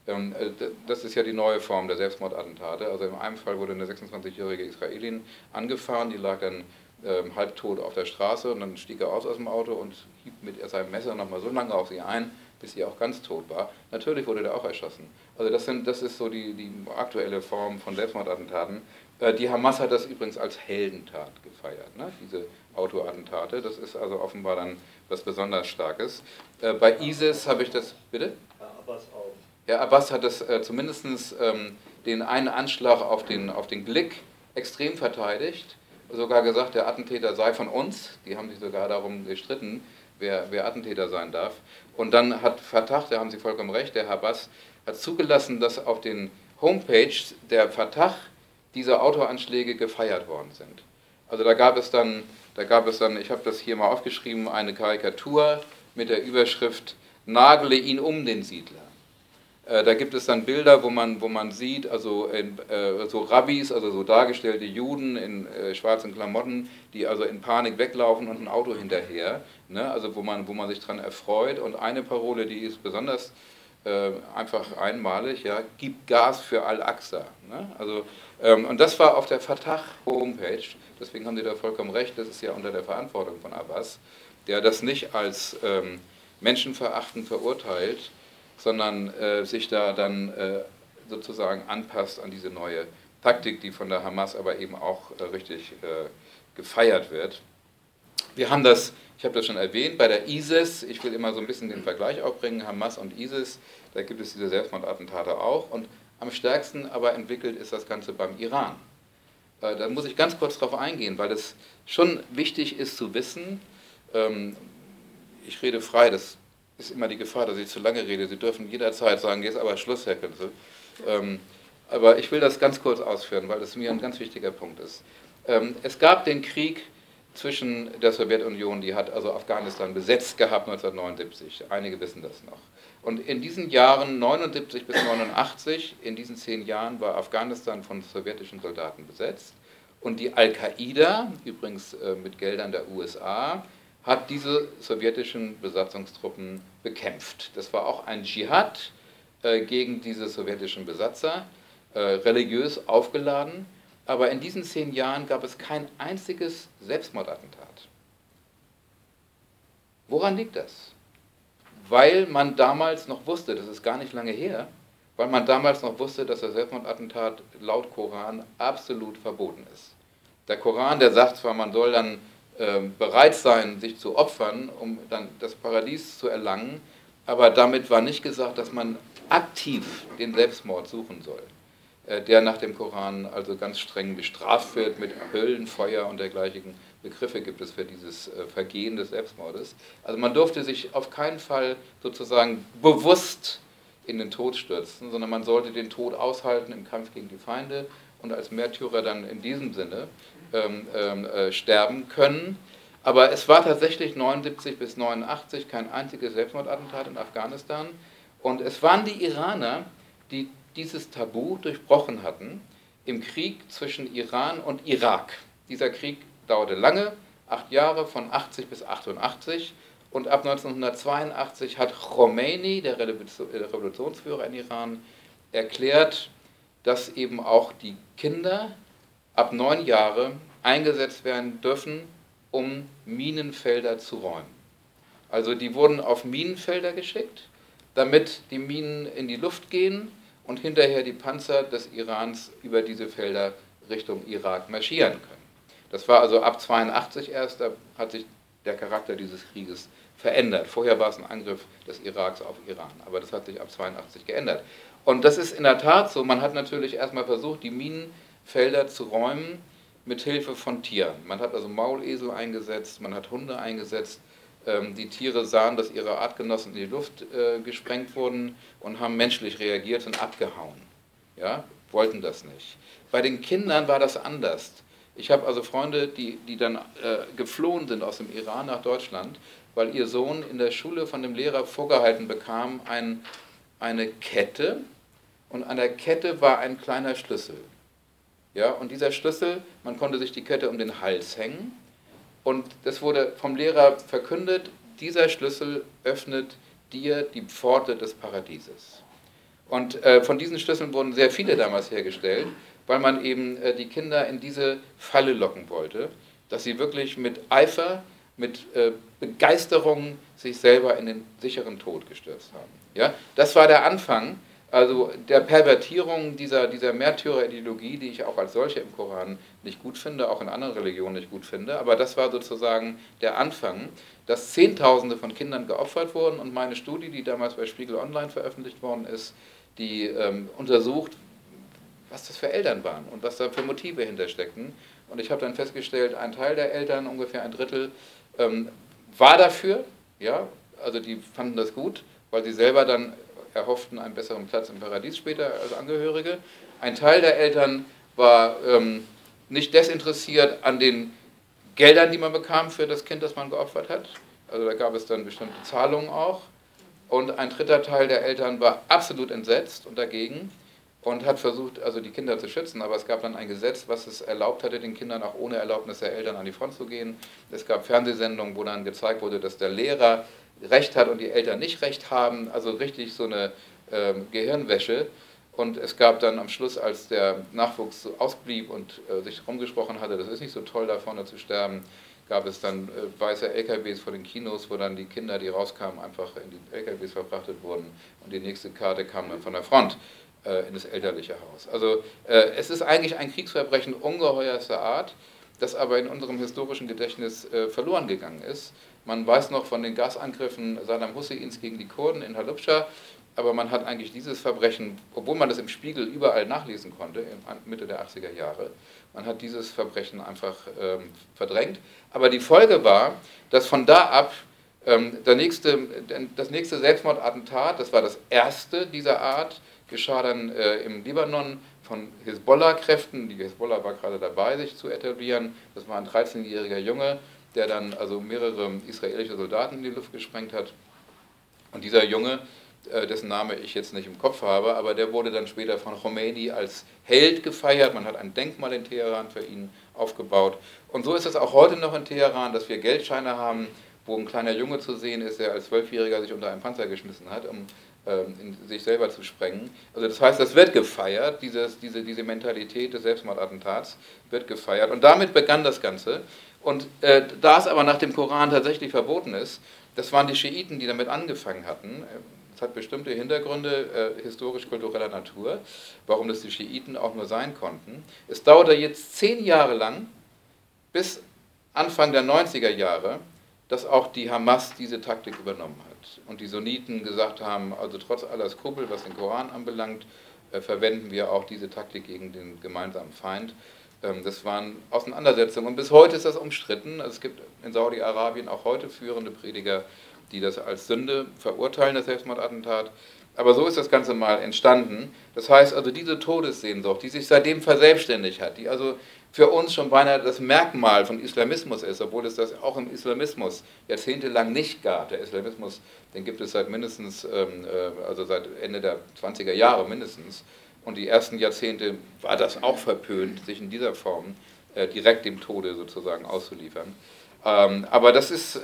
Das ist ja die neue Form der Selbstmordattentate. Also in einem Fall wurde eine 26-jährige Israelin angefahren, die lag dann halbtot auf der Straße und dann stieg er aus dem Auto und hieb mit seinem Messer nochmal so lange auf sie ein, bis sie auch ganz tot war. Natürlich wurde der auch erschossen. Also das ist so die aktuelle Form von Selbstmordattentaten. Die Hamas hat das übrigens als Heldentat gefeiert, ne? Diese Autoattentate. Das ist also offenbar dann was besonders Starkes. Bei ISIS habe ich das... Bitte? Ja, Abbas auch. Ja, Abbas hat das zumindest den einen Anschlag auf den Glick extrem verteidigt. Sogar gesagt, der Attentäter sei von uns. Die haben sich sogar darum gestritten, wer Attentäter sein darf. Und dann hat Fatah, da haben Sie vollkommen recht, der Abbas hat zugelassen, dass auf den Homepage der Fatah diese Autoanschläge gefeiert worden sind. Also da gab es dann, ich habe das hier mal aufgeschrieben, eine Karikatur mit der Überschrift "Nagle ihn um, den Siedler". Da gibt es dann Bilder, wo man sieht, also so Rabbis, also so dargestellte Juden in schwarzen Klamotten, die also in Panik weglaufen und ein Auto hinterher, ne? Also wo man sich dran erfreut. Und eine Parole, die ist besonders einfach einmalig, ja, gibt Gas für Al-Aqsa. Ne? Also, und das war auf der Fatah-Homepage, deswegen haben Sie da vollkommen recht, das ist ja unter der Verantwortung von Abbas, der das nicht als menschenverachtend verurteilt, sondern sich da dann sozusagen anpasst an diese neue Taktik, die von der Hamas aber eben auch richtig gefeiert wird. Wir haben das, ich habe das schon erwähnt, bei der ISIS, ich will immer so ein bisschen den Vergleich aufbringen, Hamas und ISIS, da gibt es diese Selbstmordattentate auch und am stärksten aber entwickelt ist das Ganze beim Iran. Da muss ich ganz kurz drauf eingehen, weil es schon wichtig ist zu wissen, ich rede frei, das ist immer die Gefahr, dass ich zu lange rede, Sie dürfen jederzeit sagen, jetzt aber Schluss, Herr Künzel. Aber ich will das ganz kurz ausführen, weil das mir ein ganz wichtiger Punkt ist. Es gab den Krieg zwischen der Sowjetunion, die hat also Afghanistan besetzt gehabt 1979, einige wissen das noch. Und in diesen Jahren 79 bis 89, in diesen 10 Jahren war Afghanistan von sowjetischen Soldaten besetzt und die Al-Qaida, übrigens mit Geldern der USA, hat diese sowjetischen Besatzungstruppen bekämpft. Das war auch ein Dschihad gegen diese sowjetischen Besatzer, religiös aufgeladen, aber in diesen 10 Jahren gab es kein einziges Selbstmordattentat. Woran liegt das? Weil man damals noch wusste, das ist gar nicht lange her, weil man damals noch wusste, dass das Selbstmordattentat laut Koran absolut verboten ist. Der Koran, der sagt zwar, man soll dann bereit sein, sich zu opfern, um dann das Paradies zu erlangen, aber damit war nicht gesagt, dass man aktiv den Selbstmord suchen soll, der nach dem Koran also ganz streng bestraft wird mit Höllenfeuer und dergleichen Begriffe gibt es für dieses Vergehen des Selbstmordes. Also man durfte sich auf keinen Fall sozusagen bewusst in den Tod stürzen, sondern man sollte den Tod aushalten im Kampf gegen die Feinde und als Märtyrer dann in diesem Sinne sterben können. Aber es war tatsächlich 79 bis 89 kein einziges Selbstmordattentat in Afghanistan. Und es waren die Iraner, die dieses Tabu durchbrochen hatten im Krieg zwischen Iran und Irak. Dieser Krieg dauerte lange, 8 Jahre, von 80 bis 88. Und ab 1982 hat Khomeini, der Revolutionsführer in Iran, erklärt, dass eben auch die Kinder ab 9 Jahre eingesetzt werden dürfen, um Minenfelder zu räumen. Also die wurden auf Minenfelder geschickt, damit die Minen in die Luft gehen und hinterher die Panzer des Irans über diese Felder Richtung Irak marschieren können. Das war also ab 82 erst, da hat sich der Charakter dieses Krieges verändert. Vorher war es ein Angriff des Iraks auf Iran, aber das hat sich ab 82 geändert. Und das ist in der Tat so, man hat natürlich erstmal versucht, die Minenfelder zu räumen mit Hilfe von Tieren. Man hat also Maulesel eingesetzt, man hat Hunde eingesetzt. Die Tiere sahen, dass ihre Artgenossen in die Luft gesprengt wurden und haben menschlich reagiert und abgehauen. Ja, wollten das nicht. Bei den Kindern war das anders. Ich habe also Freunde, die dann geflohen sind aus dem Iran nach Deutschland, weil ihr Sohn in der Schule von dem Lehrer vorgehalten bekam, eine Kette, und an der Kette war ein kleiner Schlüssel. Ja, und dieser Schlüssel, man konnte sich die Kette um den Hals hängen, und das wurde vom Lehrer verkündet, dieser Schlüssel öffnet dir die Pforte des Paradieses. Und von diesen Schlüsseln wurden sehr viele damals hergestellt, weil man eben die Kinder in diese Falle locken wollte, dass sie wirklich mit Eifer, mit Begeisterung sich selber in den sicheren Tod gestürzt haben. Ja? Das war der Anfang, also der Pervertierung dieser Märtyrerideologie, die ich auch als solche im Koran nicht gut finde, auch in anderen Religionen nicht gut finde, aber das war sozusagen der Anfang, dass Zehntausende von Kindern geopfert wurden, und meine Studie, die damals bei Spiegel Online veröffentlicht worden ist, die untersucht, was das für Eltern waren und was da für Motive hintersteckten. Und ich habe dann festgestellt, ein Teil der Eltern, ungefähr ein Drittel, war dafür, ja, also die fanden das gut, weil sie selber dann erhofften einen besseren Platz im Paradies später als Angehörige. Ein Teil der Eltern war nicht desinteressiert an den Geldern, die man bekam für das Kind, das man geopfert hat. Also da gab es dann bestimmte Zahlungen auch. Und ein dritter Teil der Eltern war absolut entsetzt und dagegen und hat versucht, also die Kinder zu schützen, aber es gab dann ein Gesetz, was es erlaubt hatte, den Kindern auch ohne Erlaubnis der Eltern an die Front zu gehen. Es gab Fernsehsendungen, wo dann gezeigt wurde, dass der Lehrer Recht hat und die Eltern nicht Recht haben, also richtig so eine Gehirnwäsche. Und es gab dann am Schluss, als der Nachwuchs so ausblieb und sich rumgesprochen hatte, das ist nicht so toll, da vorne zu sterben, gab es dann weiße LKWs vor den Kinos, wo dann die Kinder, die rauskamen, einfach in die LKWs verfrachtet wurden. Und die nächste Karte kam dann von der Front in das elterliche Haus. Also es ist eigentlich ein Kriegsverbrechen ungeheuerster Art, das aber in unserem historischen Gedächtnis verloren gegangen ist. Man weiß noch von den Gasangriffen Saddam Husseins gegen die Kurden in Halabscha, aber man hat eigentlich dieses Verbrechen, obwohl man das im Spiegel überall nachlesen konnte, Mitte der 80er Jahre, man hat dieses Verbrechen einfach verdrängt. Aber die Folge war, dass von da ab das nächste Selbstmordattentat, das war das erste dieser Art, geschah dann im Libanon von Hisbollah-Kräften. Die Hisbollah war gerade dabei, sich zu etablieren. Das war ein 13-jähriger Junge, der dann also mehrere israelische Soldaten in die Luft gesprengt hat. Und dieser Junge, dessen Name ich jetzt nicht im Kopf habe, aber der wurde dann später von Khomeini als Held gefeiert. Man hat ein Denkmal in Teheran für ihn aufgebaut. Und so ist es auch heute noch in Teheran, dass wir Geldscheine haben, wo ein kleiner Junge zu sehen ist, der als 12-Jähriger sich unter einen Panzer geschmissen hat, um sich selber zu sprengen. Also das heißt, das wird gefeiert, diese Mentalität des Selbstmordattentats wird gefeiert. Und damit begann das Ganze. Und da es aber nach dem Koran tatsächlich verboten ist, das waren die Schiiten, die damit angefangen hatten. Es hat bestimmte Hintergründe historisch-kultureller Natur, warum das die Schiiten auch nur sein konnten. Es dauerte jetzt 10 Jahre lang, bis Anfang der 90er Jahre, dass auch die Hamas diese Taktik übernommen hat. Und die Sunniten gesagt haben, also trotz aller Skrupel, was den Koran anbelangt, verwenden wir auch diese Taktik gegen den gemeinsamen Feind. Das waren Auseinandersetzungen. Und bis heute ist das umstritten. Also es gibt in Saudi-Arabien auch heute führende Prediger, die das als Sünde verurteilen, das Selbstmordattentat. Aber so ist das Ganze mal entstanden. Das heißt also, diese Todessehnsucht, die sich seitdem verselbstständigt hat, die also für uns schon beinahe das Merkmal von Islamismus ist, obwohl es das auch im Islamismus jahrzehntelang nicht gab. Der Islamismus, den gibt es seit mindestens, also seit Ende der 20er Jahre mindestens. Und die ersten Jahrzehnte war das auch verpönt, sich in dieser Form direkt dem Tode sozusagen auszuliefern. Aber das ist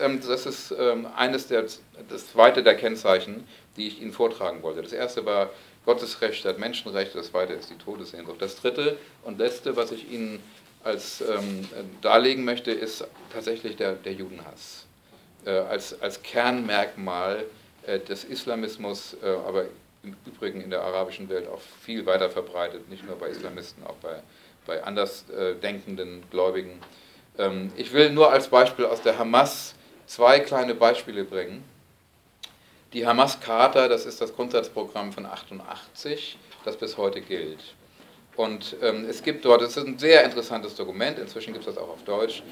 das zweite der Kennzeichen, die ich Ihnen vortragen wollte. Das erste war Gottesrecht statt Menschenrecht, das zweite ist die Todessehnsucht. Das dritte und letzte, was ich Ihnen als darlegen möchte, ist tatsächlich der Judenhass. Als Kernmerkmal des Islamismus, aber im Übrigen in der arabischen Welt auch viel weiter verbreitet, nicht nur bei Islamisten, auch bei andersdenkenden Gläubigen. Ich will nur als Beispiel aus der Hamas 2 kleine Beispiele bringen. Die Hamas-Charta, das ist das Grundsatzprogramm von 88, das bis heute gilt. Und es gibt dort, es ist ein sehr interessantes Dokument, inzwischen gibt es das auch auf Deutsch,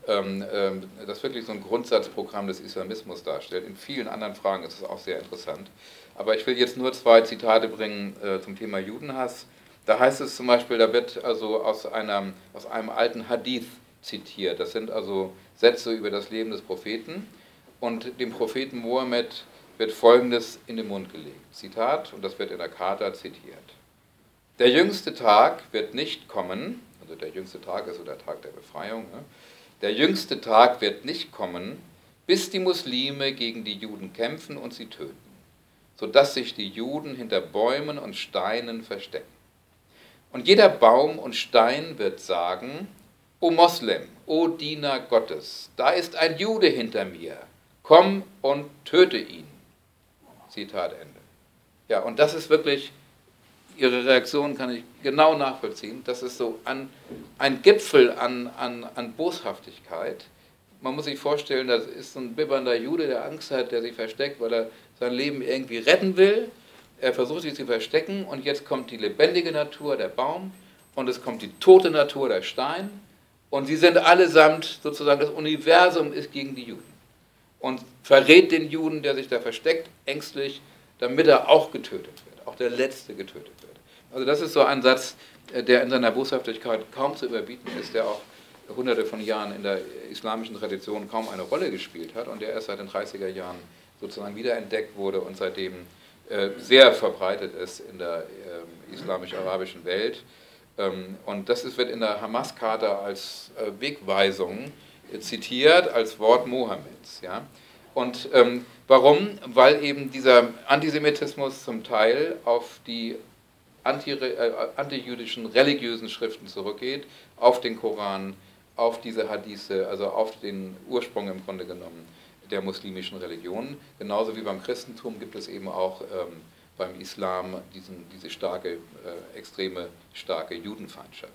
das wirklich so ein Grundsatzprogramm des Islamismus darstellt. In vielen anderen Fragen ist es auch sehr interessant. Aber ich will jetzt nur 2 Zitate bringen zum Thema Judenhass. Da heißt es zum Beispiel, da wird also aus einem alten Hadith zitiert. Das sind also Sätze über das Leben des Propheten. Und dem Propheten Mohammed wird Folgendes in den Mund gelegt. Zitat, und das wird in der Charta zitiert. Der jüngste Tag wird nicht kommen, also der jüngste Tag ist so der Tag der Befreiung, ne? Der jüngste Tag wird nicht kommen, bis die Muslime gegen die Juden kämpfen und sie töten, sodass sich die Juden hinter Bäumen und Steinen verstecken. Und jeder Baum und Stein wird sagen, O Moslem, o Diener Gottes, da ist ein Jude hinter mir, komm und töte ihn. Zitat Ende. Ja, und das ist wirklich, Ihre Reaktion kann ich genau nachvollziehen, das ist so ein Gipfel an Boshaftigkeit. Man muss sich vorstellen, das ist so ein bibbernder Jude, der Angst hat, der sich versteckt, weil er sein Leben irgendwie retten will. Er versucht sich zu verstecken und jetzt kommt die lebendige Natur, der Baum, und es kommt die tote Natur, der Stein. Und sie sind allesamt sozusagen, das Universum ist gegen die Juden. Und verrät den Juden, der sich da versteckt, ängstlich, damit er auch getötet wird, auch der Letzte getötet wird. Also das ist so ein Satz, der in seiner Boshaftigkeit kaum zu überbieten ist, der auch hunderte von Jahren in der islamischen Tradition kaum eine Rolle gespielt hat und der erst seit den 30er Jahren sozusagen wiederentdeckt wurde und seitdem sehr verbreitet ist in der islamisch-arabischen Welt. Und das wird in der Hamas-Charta als Wegweisung zitiert, als Wort Mohammeds. Ja? Und warum? Weil eben dieser Antisemitismus zum Teil auf die antijüdischen religiösen Schriften zurückgeht, auf den Koran, auf diese Hadithe, also auf den Ursprung im Grunde genommen der muslimischen Religion. Genauso wie beim Christentum gibt es eben auch beim Islam diese starke, extreme, starke Judenfeindschaft.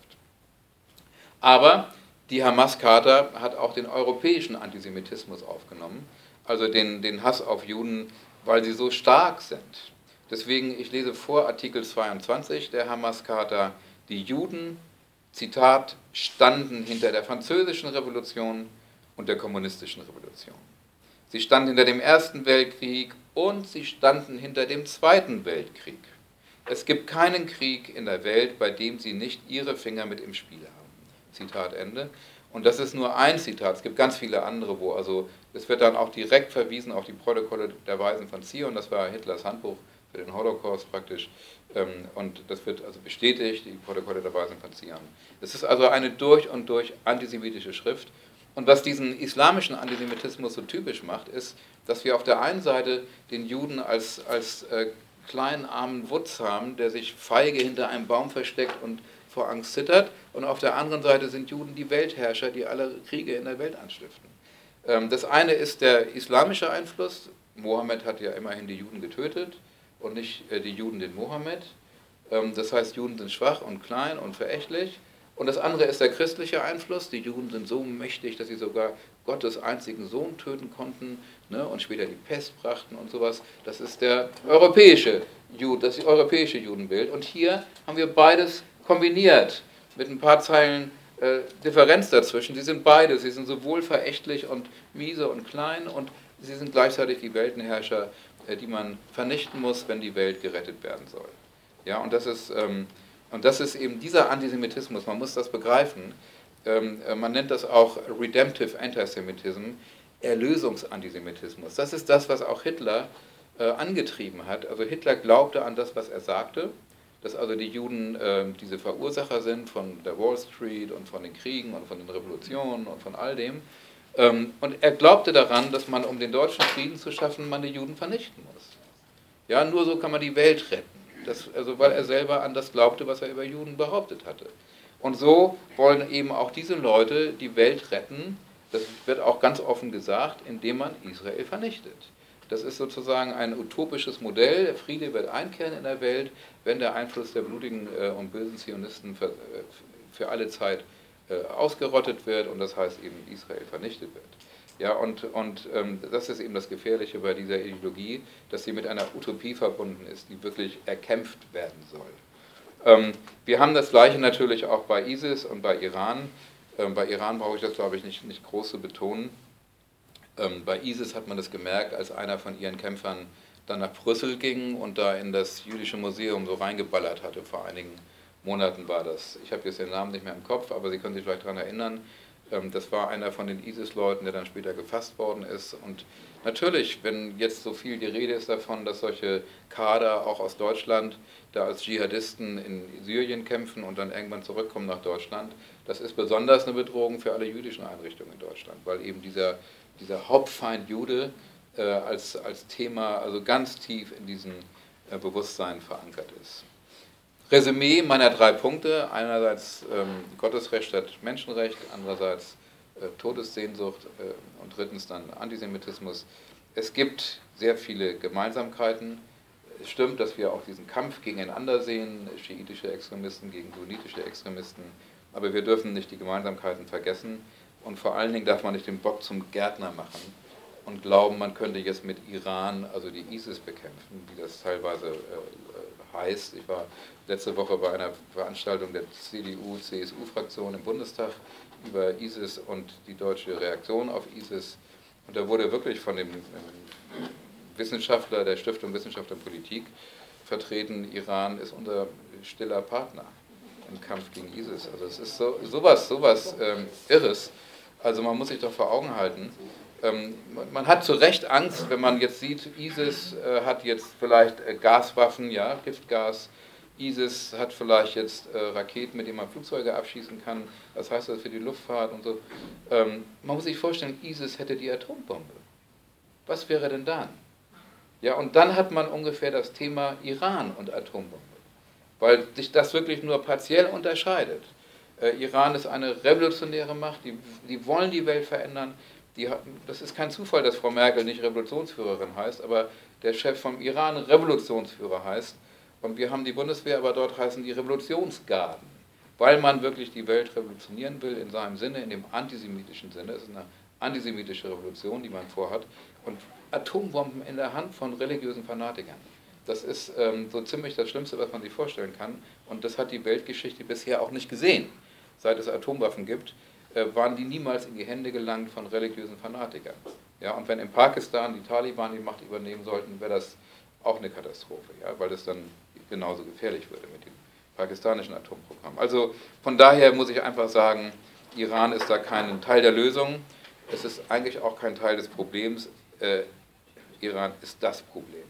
Aber die Hamas-Charta hat auch den europäischen Antisemitismus aufgenommen, also den Hass auf Juden, weil sie so stark sind. Deswegen, ich lese vor Artikel 22 der Hamas-Charta, die Juden, Zitat, standen hinter der französischen Revolution und der kommunistischen Revolution. Sie standen hinter dem Ersten Weltkrieg und sie standen hinter dem Zweiten Weltkrieg. Es gibt keinen Krieg in der Welt, bei dem sie nicht ihre Finger mit im Spiel haben. Zitat Ende. Und das ist nur ein Zitat, es gibt ganz viele andere, wo also, es wird dann auch direkt verwiesen auf die Protokolle der Weisen von Zion, das war Hitlers Handbuch für den Holocaust praktisch, und das wird also bestätigt, die Protokolle der Weisen von Zion. Es ist also eine durch und durch antisemitische Schrift. Und was diesen islamischen Antisemitismus so typisch macht, ist, dass wir auf der einen Seite den Juden als kleinen armen Wutz haben, der sich feige hinter einem Baum versteckt und vor Angst zittert, und auf der anderen Seite sind Juden die Weltherrscher, die alle Kriege in der Welt anstiften. Das eine ist der islamische Einfluss. Mohammed hat ja immerhin die Juden getötet und nicht die Juden den Mohammed. Das heißt, Juden sind schwach und klein und verächtlich. Und das andere ist der christliche Einfluss. Die Juden sind so mächtig, dass sie sogar Gottes einzigen Sohn töten konnten, ne, und später die Pest brachten und sowas. Das ist das europäische Judenbild. Und hier haben wir beides kombiniert mit ein paar Zeilen Differenz dazwischen. Sie sind beides. Sie sind sowohl verächtlich und miese und klein, und sie sind gleichzeitig die Weltenherrscher, die man vernichten muss, wenn die Welt gerettet werden soll. Ja, und das ist eben dieser Antisemitismus, man muss das begreifen. Man nennt das auch Redemptive Antisemitism, Erlösungsantisemitismus. Das ist das, was auch Hitler angetrieben hat. Also Hitler glaubte an das, was er sagte, dass also die Juden diese Verursacher sind von der Wall Street und von den Kriegen und von den Revolutionen und von all dem. Und er glaubte daran, dass man, um den deutschen Frieden zu schaffen, man die Juden vernichten muss. Ja, nur so kann man die Welt retten. Also weil er selber an das glaubte, was er über Juden behauptet hatte. Und so wollen eben auch diese Leute die Welt retten, das wird auch ganz offen gesagt, indem man Israel vernichtet. Das ist sozusagen ein utopisches Modell, der Friede wird einkehren in der Welt, wenn der Einfluss der blutigen und bösen Zionisten für alle Zeit ausgerottet wird, und das heißt eben Israel vernichtet wird. Ja, und das ist eben das Gefährliche bei dieser Ideologie, dass sie mit einer Utopie verbunden ist, die wirklich erkämpft werden soll. Wir haben das Gleiche natürlich auch bei ISIS und bei Iran. Bei Iran brauche ich das, glaube ich, nicht groß zu betonen. Bei ISIS hat man das gemerkt, als einer von ihren Kämpfern dann nach Brüssel ging und da in das jüdische Museum so reingeballert hatte. Vor einigen Monaten war das. Ich habe jetzt den Namen nicht mehr im Kopf, aber Sie können sich vielleicht daran erinnern. Das war einer von den ISIS-Leuten, der dann später gefasst worden ist. Und natürlich, wenn jetzt so viel die Rede ist davon, dass solche Kader auch aus Deutschland da als Dschihadisten in Syrien kämpfen und dann irgendwann zurückkommen nach Deutschland, das ist besonders eine Bedrohung für alle jüdischen Einrichtungen in Deutschland, weil eben dieser Hauptfeind Jude als Thema also ganz tief in diesem Bewusstsein verankert ist. Resümee meiner 3 Punkte: einerseits Gottesrecht statt Menschenrecht, andererseits Todessehnsucht und drittens dann Antisemitismus. Es gibt sehr viele Gemeinsamkeiten. Es stimmt, dass wir auch diesen Kampf gegeneinander sehen, schiitische Extremisten gegen sunnitische Extremisten, aber wir dürfen nicht die Gemeinsamkeiten vergessen, und vor allen Dingen darf man nicht den Bock zum Gärtner machen und glauben, man könnte jetzt mit Iran, also die ISIS, bekämpfen, wie das teilweise heißt. Ich war letzte Woche bei einer Veranstaltung der CDU-CSU-Fraktion im Bundestag über ISIS und die deutsche Reaktion auf ISIS. Und da wurde wirklich von dem Wissenschaftler der Stiftung Wissenschaft und Politik vertreten, Iran ist unser stiller Partner im Kampf gegen ISIS. Also es ist sowas Irres. Also man muss sich doch vor Augen halten, man hat zu Recht Angst, wenn man jetzt sieht, ISIS hat jetzt vielleicht Gaswaffen, ja, Giftgas. ISIS hat vielleicht jetzt Raketen, mit denen man Flugzeuge abschießen kann. Was heißt das für die Luftfahrt und so? Man muss sich vorstellen, ISIS hätte die Atombombe. Was wäre denn dann? Ja, und dann hat man ungefähr das Thema Iran und Atombombe, weil sich das wirklich nur partiell unterscheidet. Iran ist eine revolutionäre Macht, die wollen die Welt verändern. Das ist kein Zufall, dass Frau Merkel nicht Revolutionsführerin heißt, aber der Chef vom Iran Revolutionsführer heißt. Und wir haben die Bundeswehr, aber dort heißen die Revolutionsgarden, weil man wirklich die Welt revolutionieren will in seinem Sinne, in dem antisemitischen Sinne. Es ist eine antisemitische Revolution, die man vorhat. Und Atombomben in der Hand von religiösen Fanatikern. Das ist so ziemlich das Schlimmste, was man sich vorstellen kann. Und das hat die Weltgeschichte bisher auch nicht gesehen. Seit es Atomwaffen gibt, waren die niemals in die Hände gelangt von religiösen Fanatikern. Ja, und wenn in Pakistan die Taliban die Macht übernehmen sollten, wäre das auch eine Katastrophe, ja, weil das dann genauso gefährlich würde mit dem pakistanischen Atomprogramm. Also von daher muss ich einfach sagen, Iran ist da kein Teil der Lösung. Es ist eigentlich auch kein Teil des Problems. Iran ist das Problem.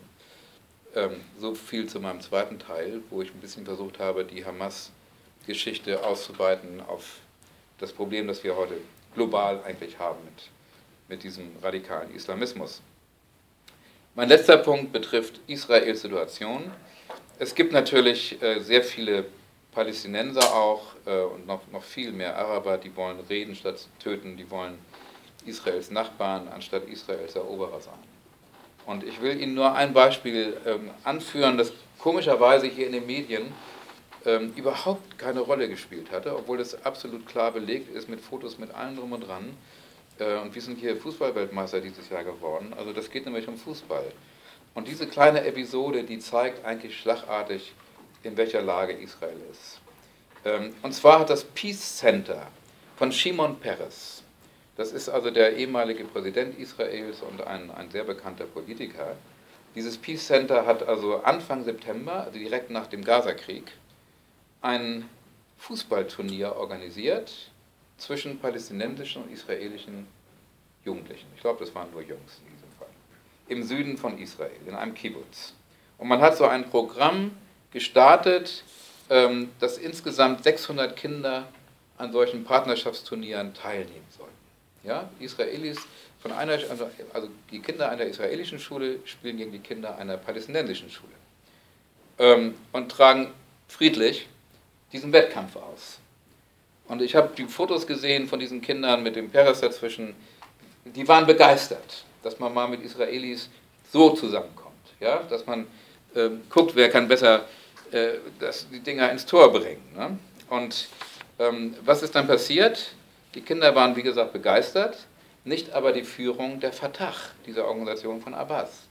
So viel zu meinem zweiten Teil, wo ich ein bisschen versucht habe, die Hamas-Geschichte auszuweiten auf das Problem, das wir heute global eigentlich haben mit diesem radikalen Islamismus. Mein letzter Punkt betrifft Israels Situation. Es gibt natürlich sehr viele Palästinenser auch und noch viel mehr Araber, die wollen reden statt töten, die wollen Israels Nachbarn anstatt Israels Eroberer sein. Und ich will Ihnen nur ein Beispiel anführen, das komischerweise hier in den Medien überhaupt keine Rolle gespielt hatte, obwohl es absolut klar belegt ist mit Fotos, mit allem drum und dran. Und wir sind hier Fußballweltmeister dieses Jahr geworden. Also das geht nämlich um Fußball. Und diese kleine Episode, die zeigt eigentlich schlagartig, in welcher Lage Israel ist. Und zwar hat das Peace Center von Shimon Peres, das ist also der ehemalige Präsident Israels und ein sehr bekannter Politiker. Dieses Peace Center hat also Anfang September, also direkt nach dem Gazakrieg, ein Fußballturnier organisiert zwischen palästinensischen und israelischen Jugendlichen. Ich glaube, das waren nur Jungs in diesem Fall. Im Süden von Israel, in einem Kibbutz. Und man hat so ein Programm gestartet, dass insgesamt 600 Kinder an solchen Partnerschaftsturnieren teilnehmen sollten. Ja, Israelis von also die Kinder einer israelischen Schule spielen gegen die Kinder einer palästinensischen Schule und tragen friedlich diesen Wettkampf aus. Und ich habe die Fotos gesehen von diesen Kindern mit dem Peres dazwischen, die waren begeistert, dass man mal mit Israelis so zusammenkommt, ja? Dass man guckt, wer kann besser die Dinger ins Tor bringen. Ne? Und was ist dann passiert? Die Kinder waren, wie gesagt, begeistert, nicht aber die Führung der Fatah, dieser Organisation von Abbas.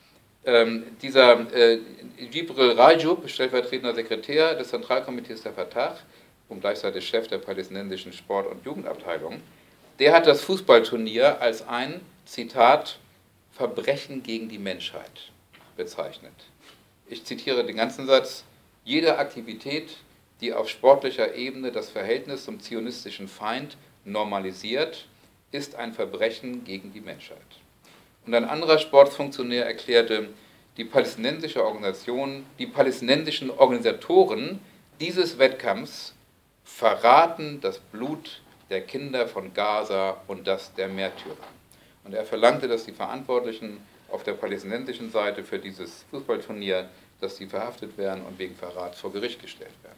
Dieser Jibril Rajoub, stellvertretender Sekretär des Zentralkomitees der Fatah und gleichzeitig Chef der palästinensischen Sport- und Jugendabteilung, der hat das Fußballturnier als ein, Zitat, Verbrechen gegen die Menschheit bezeichnet. Ich zitiere den ganzen Satz: Jede Aktivität, die auf sportlicher Ebene das Verhältnis zum zionistischen Feind normalisiert, ist ein Verbrechen gegen die Menschheit. Und ein anderer Sportfunktionär erklärte, die palästinensische Organisation, die palästinensischen Organisatoren dieses Wettkampfs verraten das Blut der Kinder von Gaza und das der Märtyrer. Und er verlangte, dass die Verantwortlichen auf der palästinensischen Seite für dieses Fußballturnier, dass sie verhaftet werden und wegen Verrats vor Gericht gestellt werden.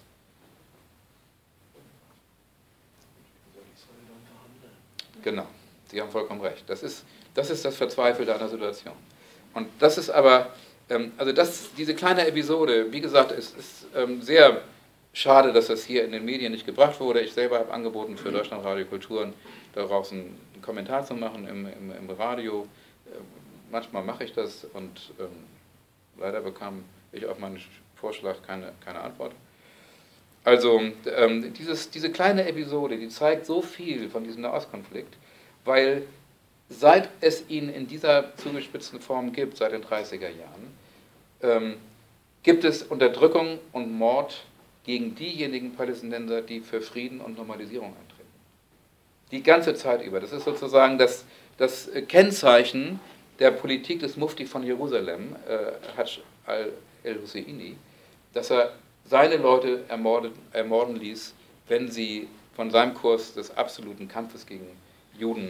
Genau, Sie haben vollkommen recht. Das ist das Verzweifelte an der Situation. Und das ist aber, diese kleine Episode, wie gesagt, es ist sehr schade, dass das hier in den Medien nicht gebracht wurde. Ich selber habe angeboten, für Deutschlandradio Kulturen daraus einen Kommentar zu machen im Radio. Manchmal mache ich das und leider bekam ich auf meinen Vorschlag keine Antwort. Also diese kleine Episode, die zeigt so viel von diesem Nahostkonflikt, weil seit es ihn in dieser zugespitzten Form gibt, seit den 30er Jahren, gibt es Unterdrückung und Mord gegen diejenigen Palästinenser, die für Frieden und Normalisierung eintreten. Die ganze Zeit über. Das ist sozusagen das Kennzeichen der Politik des Mufti von Jerusalem, Hajj al-Husseini, dass er seine Leute ermorden ließ, wenn sie von seinem Kurs des absoluten Kampfes gegen Juden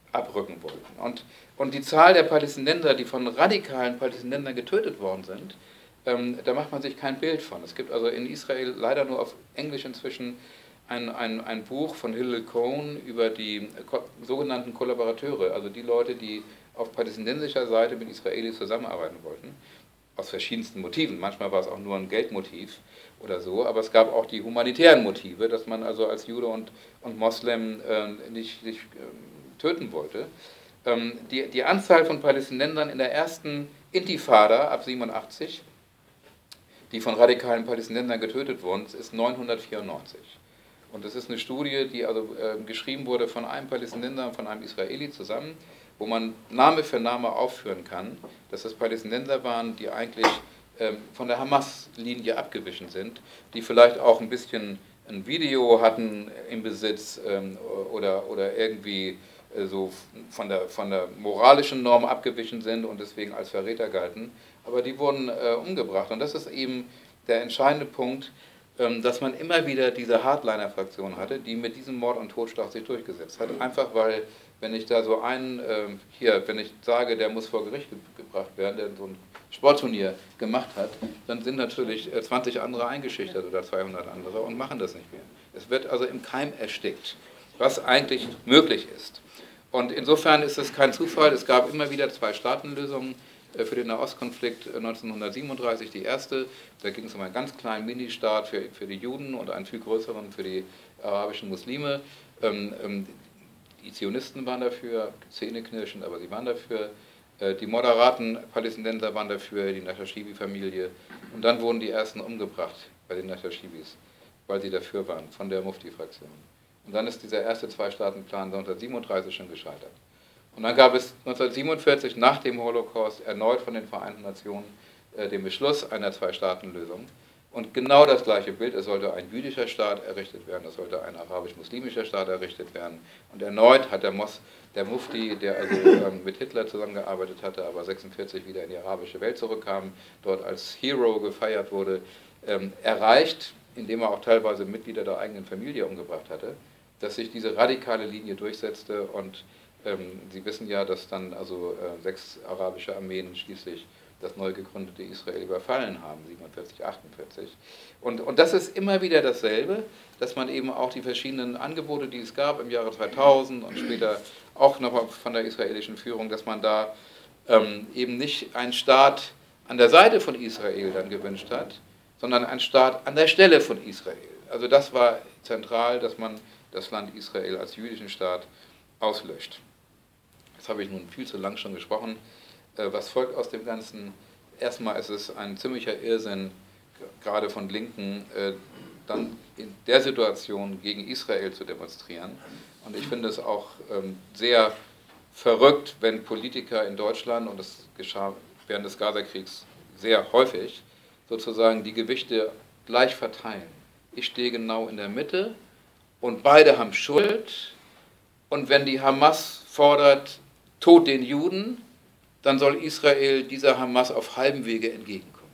abrücken wollten. Und die Zahl der Palästinenser, die von radikalen Palästinensern getötet worden sind, da macht man sich kein Bild von. Es gibt also in Israel leider nur auf Englisch inzwischen ein Buch von Hillel Cohen über die sogenannten Kollaborateure, also die Leute, die auf palästinensischer Seite mit Israelis zusammenarbeiten wollten, aus verschiedensten Motiven. Manchmal war es auch nur ein Geldmotiv oder so, aber es gab auch die humanitären Motive, dass man also als Jude und Moslem nicht töten wollte. Die Anzahl von Palästinensern in der ersten Intifada ab 87, die von radikalen Palästinensern getötet wurden, ist 994. Und das ist eine Studie, die also geschrieben wurde von einem Palästinenser und von einem Israeli zusammen, wo man Name für Name aufführen kann, dass das Palästinenser waren, die eigentlich von der Hamas-Linie abgewichen sind, die vielleicht auch ein bisschen ein Video hatten im Besitz oder irgendwie so von der moralischen Norm abgewichen sind und deswegen als Verräter galten. Aber die wurden umgebracht. Und das ist eben der entscheidende Punkt, dass man immer wieder diese Hardliner-Fraktion hatte, die mit diesem Mord und Totschlag sich durchgesetzt hat. Einfach weil, wenn ich da so wenn ich sage, der muss vor Gericht gebracht werden, der so ein Sportturnier gemacht hat, dann sind natürlich 20 andere eingeschüchtert oder 200 andere und machen das nicht mehr. Es wird also im Keim erstickt, was eigentlich möglich ist. Und insofern ist es kein Zufall, es gab immer wieder Zwei-Staaten-Lösungen für den Nahostkonflikt 1937, die erste. Da ging es um einen ganz kleinen Ministaat für die Juden und einen viel größeren für die arabischen Muslime. Die Zionisten waren dafür, zähneknirschend, aber sie waren dafür. Die moderaten Palästinenser waren dafür, die Nachaschibi-Familie. Und dann wurden die ersten umgebracht bei den Nachashibis, weil sie dafür waren, von der Mufti-Fraktion. Und dann ist dieser erste Zwei-Staaten-Plan 1937 schon gescheitert. Und dann gab es 1947 nach dem Holocaust erneut von den Vereinten Nationen den Beschluss einer Zwei-Staaten-Lösung. Und genau das gleiche Bild, es sollte ein jüdischer Staat errichtet werden, es sollte ein arabisch-muslimischer Staat errichtet werden. Und erneut hat der Mufti, der also mit Hitler zusammengearbeitet hatte, aber 1946 wieder in die arabische Welt zurückkam, dort als Hero gefeiert wurde, erreicht, indem er auch teilweise Mitglieder der eigenen Familie umgebracht hatte, dass sich diese radikale Linie durchsetzte und Sie wissen ja, dass dann also 6 arabische Armeen schließlich das neu gegründete Israel überfallen haben, 47, 48. Und das ist immer wieder dasselbe, dass man eben auch die verschiedenen Angebote, die es gab im Jahre 2000 und später auch noch von der israelischen Führung, dass man da eben nicht einen Staat an der Seite von Israel dann gewünscht hat, sondern einen Staat an der Stelle von Israel. Also das war zentral, dass man das Land Israel als jüdischen Staat auslöscht. Jetzt habe ich nun viel zu lang schon gesprochen. Was folgt aus dem Ganzen? Erstmal ist es ein ziemlicher Irrsinn, gerade von Linken, dann in der Situation gegen Israel zu demonstrieren. Und ich finde es auch sehr verrückt, wenn Politiker in Deutschland, und das geschah während des Gazakriegs sehr häufig, sozusagen die Gewichte gleich verteilen. Ich stehe genau in der Mitte und beide haben Schuld. Und wenn die Hamas fordert, Tod den Juden, dann soll Israel dieser Hamas auf halbem Wege entgegenkommen.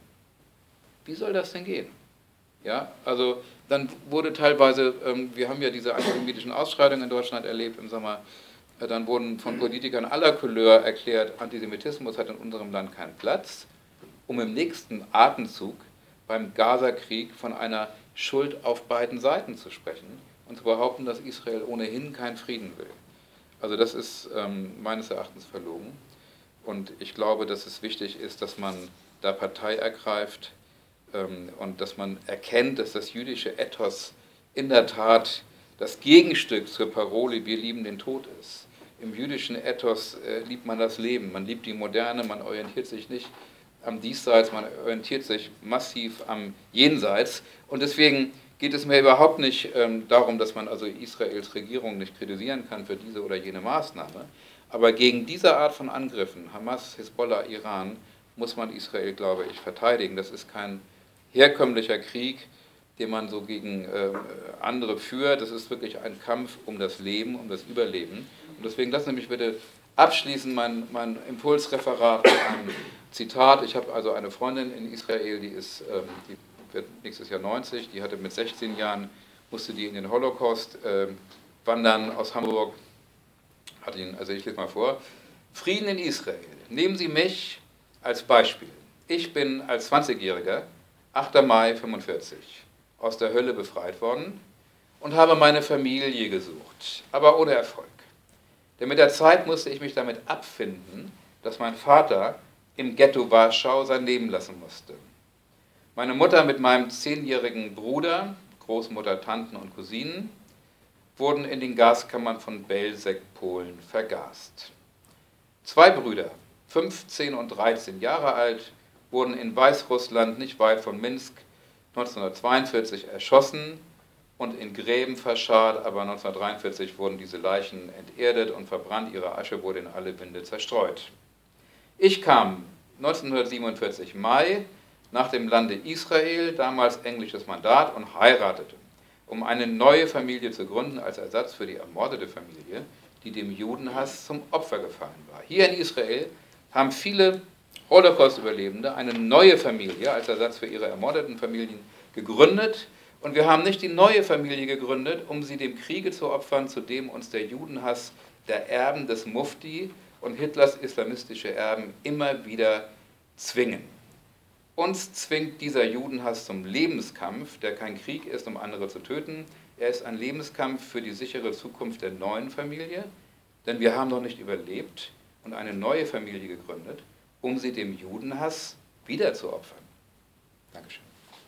Wie soll das denn gehen? Ja, also dann wurde teilweise, wir haben ja diese antisemitischen Ausschreitungen in Deutschland erlebt im Sommer, dann wurden von Politikern aller Couleur erklärt, Antisemitismus hat in unserem Land keinen Platz, um im nächsten Atemzug beim Gaza-Krieg von einer Schuld auf beiden Seiten zu sprechen und zu behaupten, dass Israel ohnehin keinen Frieden will. Also das ist meines Erachtens verlogen. Und ich glaube, dass es wichtig ist, dass man da Partei ergreift und dass man erkennt, dass das jüdische Ethos in der Tat das Gegenstück zur Parole "Wir lieben den Tod" ist. Im jüdischen Ethos liebt man das Leben, man liebt die Moderne, man orientiert sich nicht am Diesseits, man orientiert sich massiv am Jenseits. Und deswegen geht es mir überhaupt nicht darum, dass man also Israels Regierung nicht kritisieren kann für diese oder jene Maßnahme. Aber gegen diese Art von Angriffen, Hamas, Hisbollah, Iran, muss man Israel, glaube ich, verteidigen. Das ist kein herkömmlicher Krieg, den man so gegen andere führt. Das ist wirklich ein Kampf um das Leben, um das Überleben. Und deswegen lassen Sie mich bitte abschließen mein Impulsreferat mit einem Zitat. Ich habe also eine Freundin in Israel, die wird nächstes Jahr 90, die hatte mit 16 Jahren, musste die in den Holocaust wandern aus Hamburg, Also ich lese mal vor. Frieden in Israel. Nehmen Sie mich als Beispiel. Ich bin als 20-Jähriger, 8. Mai 1945, aus der Hölle befreit worden und habe meine Familie gesucht, aber ohne Erfolg. Denn mit der Zeit musste ich mich damit abfinden, dass mein Vater im Ghetto Warschau sein Leben lassen musste. Meine Mutter mit meinem 10-jährigen Bruder, Großmutter, Tanten und Cousinen, wurden in den Gaskammern von Belzec, Polen, vergast. 2 Brüder, 15 und 13 Jahre alt, wurden in Weißrussland, nicht weit von Minsk, 1942 erschossen und in Gräben verscharrt, aber 1943 wurden diese Leichen enterdet und verbrannt, ihre Asche wurde in alle Winde zerstreut. Ich kam 1947 Mai nach dem Lande Israel, damals englisches Mandat, und heiratete, um eine neue Familie zu gründen als Ersatz für die ermordete Familie, die dem Judenhass zum Opfer gefallen war. Hier in Israel haben viele Holocaust-Überlebende eine neue Familie als Ersatz für ihre ermordeten Familien gegründet. Und wir haben nicht die neue Familie gegründet, um sie dem Kriege zu opfern, zu dem uns der Judenhass der Erben des Mufti und Hitlers islamistische Erben immer wieder zwingen. Uns zwingt dieser Judenhass zum Lebenskampf, der kein Krieg ist, um andere zu töten. Er ist ein Lebenskampf für die sichere Zukunft der neuen Familie, denn wir haben noch nicht überlebt und eine neue Familie gegründet, um sie dem Judenhass wieder zu opfern. Dankeschön.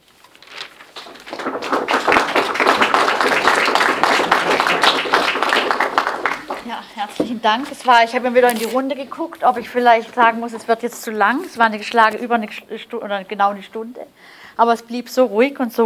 Ja, herzlichen Dank. Ich habe mir wieder in die Runde geguckt, ob ich vielleicht sagen muss, es wird jetzt zu lang. Es war eine geschlagene über eine Stunde, oder genau eine Stunde. Aber es blieb so ruhig und so